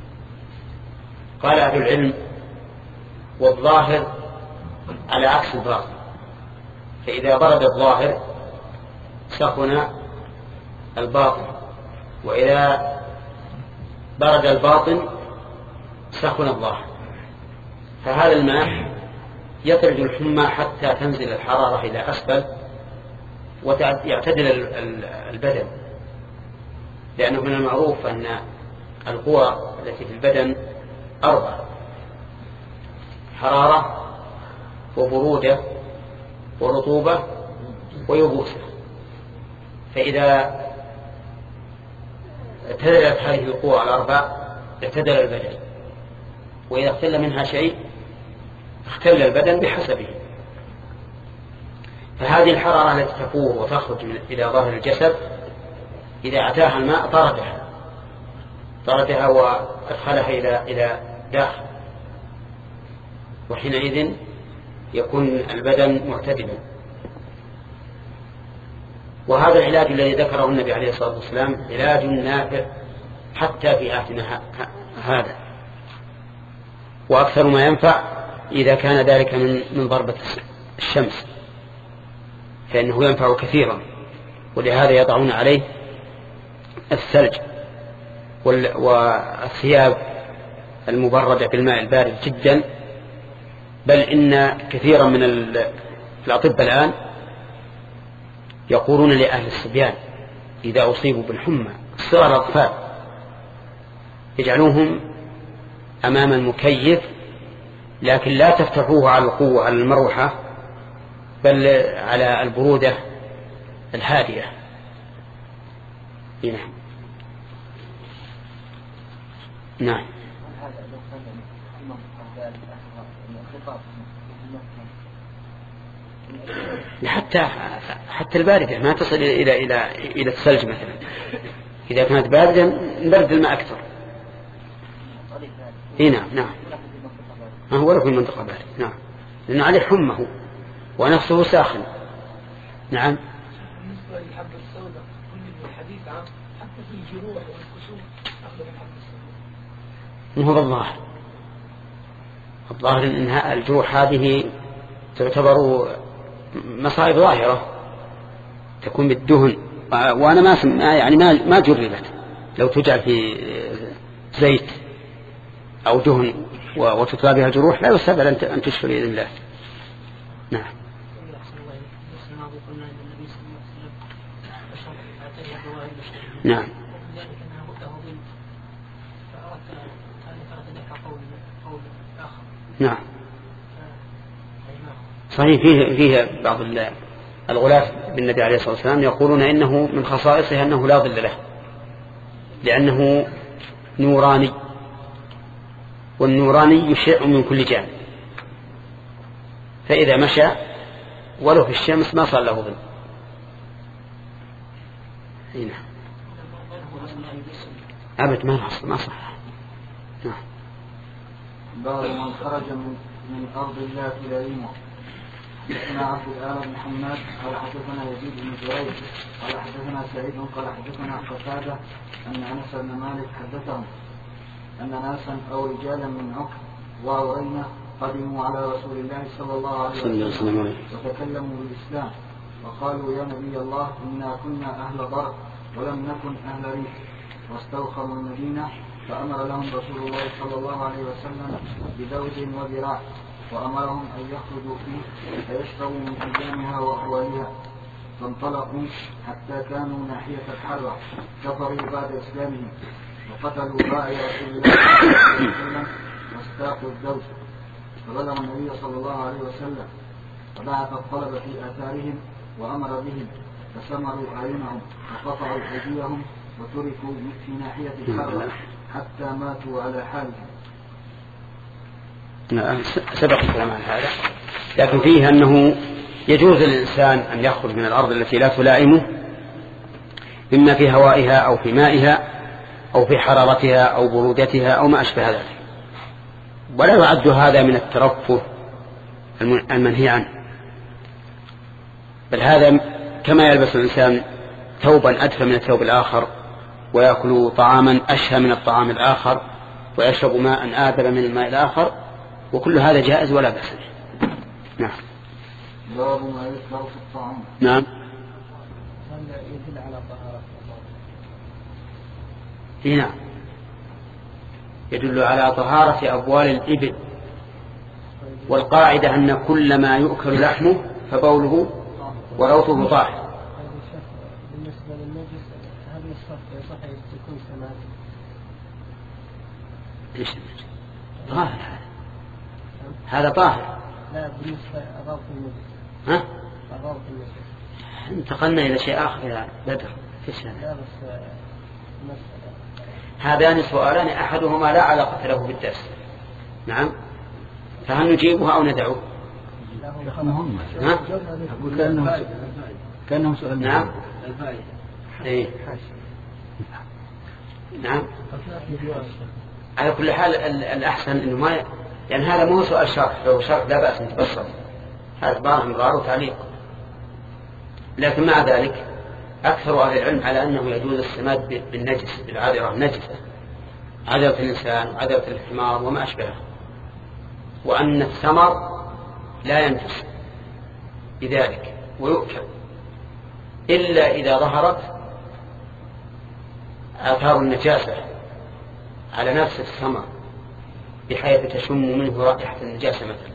قال أهل العلم والظاهر على عكس الباطن، فإذا برد الظاهر سخن الباطن، وإذا برد الباطن سخن الظاهر. فهذا الماء يطرد الحمى حتى تنزل الحرارة إلى أسفل ويعتدل البدن، لأنه من المعروف أن القوى التي في البدن أربعة: حرارة وبرودة ورطوبة ويبوسة. فإذا اعتدلت هذه القوى الأربع اعتدل البدن، وإذا اختل منها شيء اختل البدن بحسبه. فهذه الحرارة التي تفور وتخرج إلى ظاهر الجسد إذا أتاها الماء طردها طردها وأدخلها إلى إلى داخل، وحينئذ يكون البدن معتدلا. وهذا العلاج الذي ذكره النبي عليه الصلاة والسلام علاج نافع حتى في عهدنا هذا، وأكثر ما ينفع إذا كان ذلك من من ضربة الشمس، فإنه ينفع كثيرا. ولهذا يضعون عليه الثلج والثياب المبردة بالماء البارد جدا. بل إن كثيرا من الأطباء الآن يقولون لأهل الصبيان إذا أصيبوا بالحمى صغار الأطفال يجعلوهم أمام المكيف، لكن لا تفتحوه على القوة على المروحة، بل على البرودة الهادئة. نعم نعم حتى حتى الباردة ما تصل إلى إلى إلى الثلج مثلا. إذا كانت باردة نبرد الماء أكثر. إيه نعم نعم ما هو له في المنطقة بارد، نعم، لأنه عليه حمى هو ونفسه ساخن. نعم. بالنسبة للحبة السوداء كل الحديث عن حتى في الجروح والكسوف أخذ الحبة السوداء. هو الظاهر الظاهر إن الجروح هذه تعتبر مصائب ظاهرة تكون بالدهن، وأنا ما سم... يعني ما ما جربت. لو تجعل في زيت أو دهن وتطلع بها الجروح لا يستبعد أن تشفى بإذن الله. نعم. نعم. نعم صحيح. فيه فيه بعض الغلاة بالنبي عليه الصلاة والسلام يقولون إنه من خصائصه أنه لا ظل له، لأنه نوراني، والنوراني يشع من كل جانب، فإذا مشى ولو في الشمس ما صار له ظل. هنا أبد ما نحصل ما صح. نعم. باب من خرج من أرض الله إلى ريمه. حدثنا عبد الآن بن حماد قال حدثنا يزيد بن زريع قال حدثنا سعيد قال حدثنا قتادة أن أنس بن مالك حدثهم أن ناسا أو رجالا من عكر وعرينة قدموا على رسول الله صلى الله عليه وسلم وتكلموا بالإسلام وقالوا يا نبي الله إنا كنا أهل ضرب ولم نكن أهل ريح، واستوخروا المدينة فأمر لهم رسول الله صلى الله عليه وسلم بزوج وذراع، وأمرهم أن يخرجوا فيه فيشربوا من حجامها وأحوالها. فانطلقوا حتى كانوا ناحية الحرة، كفروا بعد إسلامهم وقتلوا راعي رسول الله صلى الله عليه وسلم واستاقوا الزوج، فبلغ النبي صلى الله عليه وسلم فبعث الطلب في آثارهم وأمر بهم فسمروا أعينهم وقطعوا أيديهم وتركوا في ناحية الحرة حتى ماتوا على حالهم. سبق الكلام عن هذا، لكن فيه أنه يجوز للإنسان أن يخرج من الأرض التي لا تلائمه، إما في هوائها أو في مائها أو في حرارتها أو برودتها أو ما أشبه ذلك، ولا يعد هذا من الترفه المنهي عنه، بل هذا كما يلبس الإنسان ثوبا أدفى من الثوب الآخر، ويأكل طعاما أشهى من الطعام الآخر، ويشرب ماء آذب من الماء الآخر، وكل هذا جائز ولا بأس. نعم. باب ما يذكر في الطعام. نعم. هل يدل على طهارة؟ نعم، يدل على طهارة أبوال الإبل، والقاعدة أن كل ما يؤكل لحمه فبوله وروثه طاهر. بالنسبة للنجس هل يصح يصح يكون سماد؟ ليش النجس؟ طاهر هذا. هذا طاهر. لا بالنسبة أضاف النجس. ها؟ أضاف النجس. انتقلنا إلى شيء آخر يا بدر. فيش هذا؟ لا بس مسألة. هذان سؤالان أحدهما لا علاقة له بالدرس. نعم. فهل نجيبها أو ندعوه؟ مهم. ها؟ أقول كأنه كأنه سؤال. نعم. إيه. نعم. على كل حال الأحسن إنه ما ي... يعني هذا مو سؤال شرح، لو شرح لا بأس نتبسط، هذا بعض مرار وتعليق. لكن مع ذلك أكثر أهل العلم على أنه يجوز السماد بالنجس، بالعذرة النجسة، عذرة الإنسان وعذرة الحمار وما أشبهه، وأن الثمر لا ينفس بذلك ويؤكل إلا إذا ظهرت آثار النجاسة على نفس الثمر بحيث تشم منه رائحة النجاسة مثلا،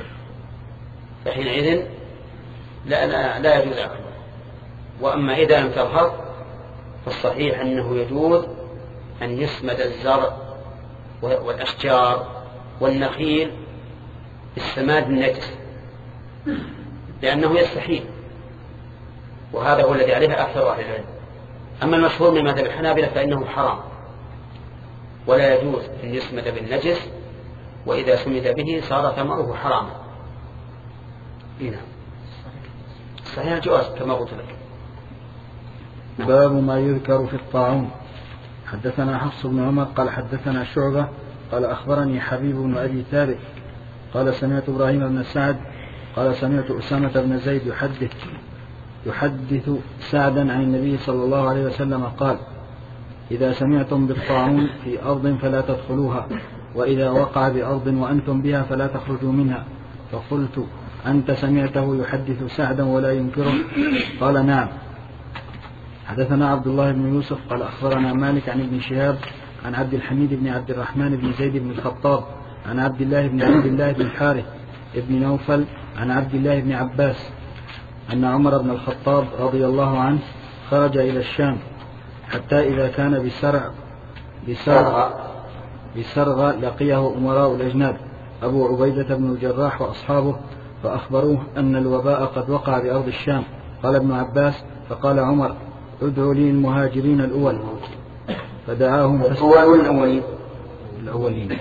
فحينئذ لا, لا, لا يجوز أكله. وأما إذا لم تظهر فالصحيح أنه يجوز أن يسمد الزرع والأشجار والنخيل بالسماد النجس، لأنه يستحيل، وهذا هو الذي عليه أكثر أهل العلم. أما المشهور من مذهب الحنابلة فإنه حرام، ولا يجوز أن يسمد بالنجس، وإذا سمد به صار ثمره حراما. هنا صحيح الجواز كما قلت لك. باب ما يذكر في الطاعون. حدثنا حفص بن عمر قال حدثنا شعبة قال أخبرني حبيب بن أبي ثابت قال سمعت إبراهيم بن سعد قال سمعت أسامة بن زيد يحدث يحدث سعدا عن النبي صلى الله عليه وسلم قال: إذا سمعتم بالطاعون في أرض فلا تدخلوها، وإذا وقع بأرض وأنتم بها فلا تخرجوا منها. فقلت: أنت سمعته يحدث سعدا ولا ينكره؟ قال: نعم. حدثنا عبد الله بن يوسف قال أخبرنا مالك عن ابن شهاب عن عبد الحميد بن عبد الرحمن بن زيد بن الخطاب عن عبد الله بن عبد الله بن الحارث بن نوفل عن عبد الله بن عباس أن عمر بن الخطاب رضي الله عنه خرج إلى الشام حتى إذا كان بسرع بسرغ بسرغ لقيه أمراء الأجناد أبو عبيدة بن الجراح وأصحابه فأخبروه أن الوباء قد وقع بأرض الشام. قال ابن عباس: فقال عمر: ادعوا لي المهاجرين الأول، فدعاهم الأولين الأولين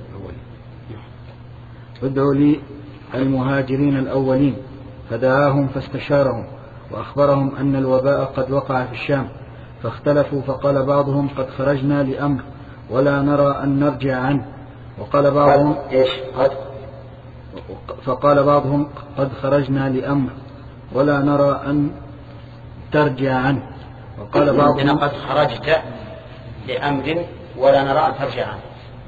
ادعوا لي المهاجرين الأولين، فدعاهم فاستشارهم وأخبرهم أن الوباء قد وقع في الشام، فاختلفوا، فقال بعضهم: قد خرجنا لأمر ولا نرى أن نرجع عنه، وقال بعضهم إيش قد فقال بعضهم: قد خرجنا لأمر ولا نرى أن ترجع عنه، وقال بعضهم: قد خرجت لأمر ولا نرى أن ترجع عنه.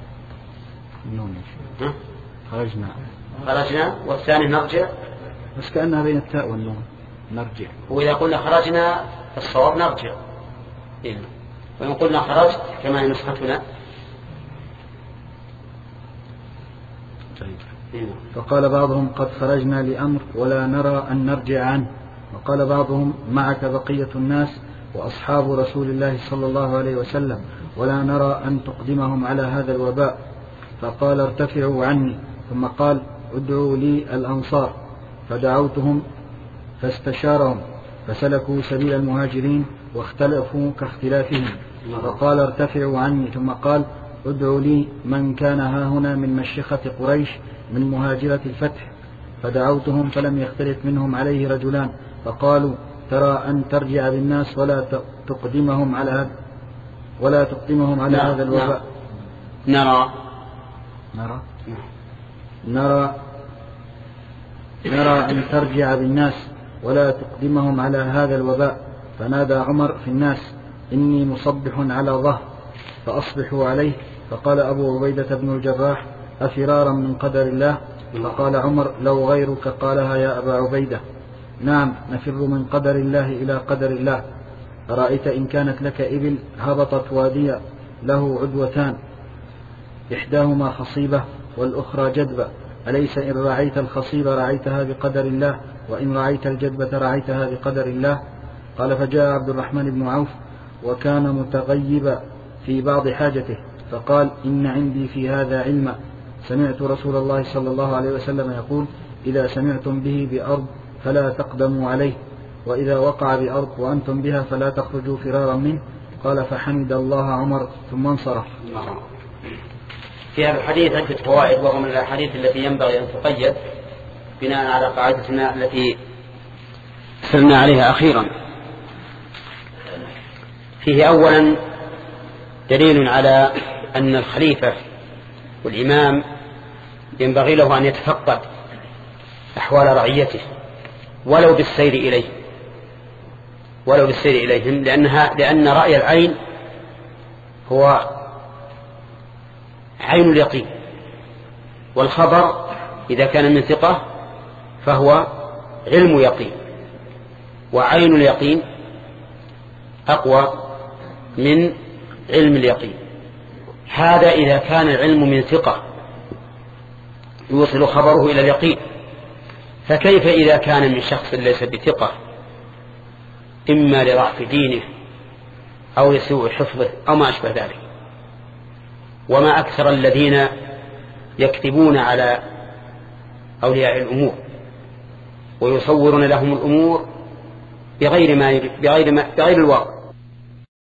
ها؟ خرجنا خرجنا والثاني نرجع، بس كأنها بين التاء والنون نرجع. وإذا قلنا خرجنا الصواب نرجع، إيه. وإن قلنا خرجت كما هي نسختنا. طيب. إيه. فقال بعضهم: قد خرجنا لأمر ولا نرى أن نرجع عنه، وقال بعضهم معك بقية الناس وأصحاب رسول الله صلى الله عليه وسلم ولا نرى أن تقدمهم على هذا الوباء. فقال ارتفعوا عني. ثم قال ادعوا لي الأنصار. فدعوتهم فاستشارهم فسلكوا سبيل المهاجرين واختلفوا كاختلافهم. فقال ارتفعوا عني. ثم قال ادعوا لي من كان هاهنا من مشيخة قريش من مهاجرة الفتح. فدعوتهم فلم يختلف منهم عليه رجلان. فقالوا ترى أن ترجع بالناس ولا تقدمهم على ولا تقدمهم على نعم هذا الوباء. نعم. نرى نرى نرى أن ترجع بالناس ولا تقدمهم على هذا الوباء. فنادى عمر في الناس إني مصبح على ظهر فأصبحوا عليه. فقال أبو عبيدة بن الجراح أفرارا من قدر الله؟ فقال عمر لو غيرك قالها يا أبا عبيدة. نعم نفر من قدر الله إلى قدر الله. أرأيت إن كانت لك إبل هبطت واديا له عدوتان إحداهما خصيبة والأخرى جدبة، أليس إن رعيت الخصيبة رعيتها بقدر الله وإن رعيت الجدبة رعيتها بقدر الله؟ قال فجاء عبد الرحمن بن عوف وكان متغيبا في بعض حاجته فقال إن عندي في هذا علما سمعت رسول الله صلى الله عليه وسلم يقول إذا سمعتم به بأرض فلا تقدموا عليه وإذا وقع بأرض وأنتم بها فلا تخرجوا فرارا منه. قال فحمد الله عمر ثم انصرف. في هذا الحديث عدة فوائد وهو من الأحاديث التي ينبغي أن تقيد بناء على قاعدتنا التي سرنا عليها أخيرا. فيه أولا دليل على أن الخليفة والإمام ينبغي له أن يتفقد أحوال رعيته ولو بالسير إليه ولو بالسير إليهم لأنها لأن رأي العين هو عين اليقين، والخبر إذا كان من ثقة فهو علم يقين، وعين اليقين أقوى من علم اليقين. هذا إذا كان العلم من ثقة يوصل خبره إلى اليقين، فكيف إذا كان من شخص ليس بثقة إما لضعف دينه أو لسوء حفظه أو ما أشبه ذلك؟ وما أكثر الذين يكذبون على أولياء الأمور ويصورون لهم الأمور بغير ما بغير ما بغير الواقع.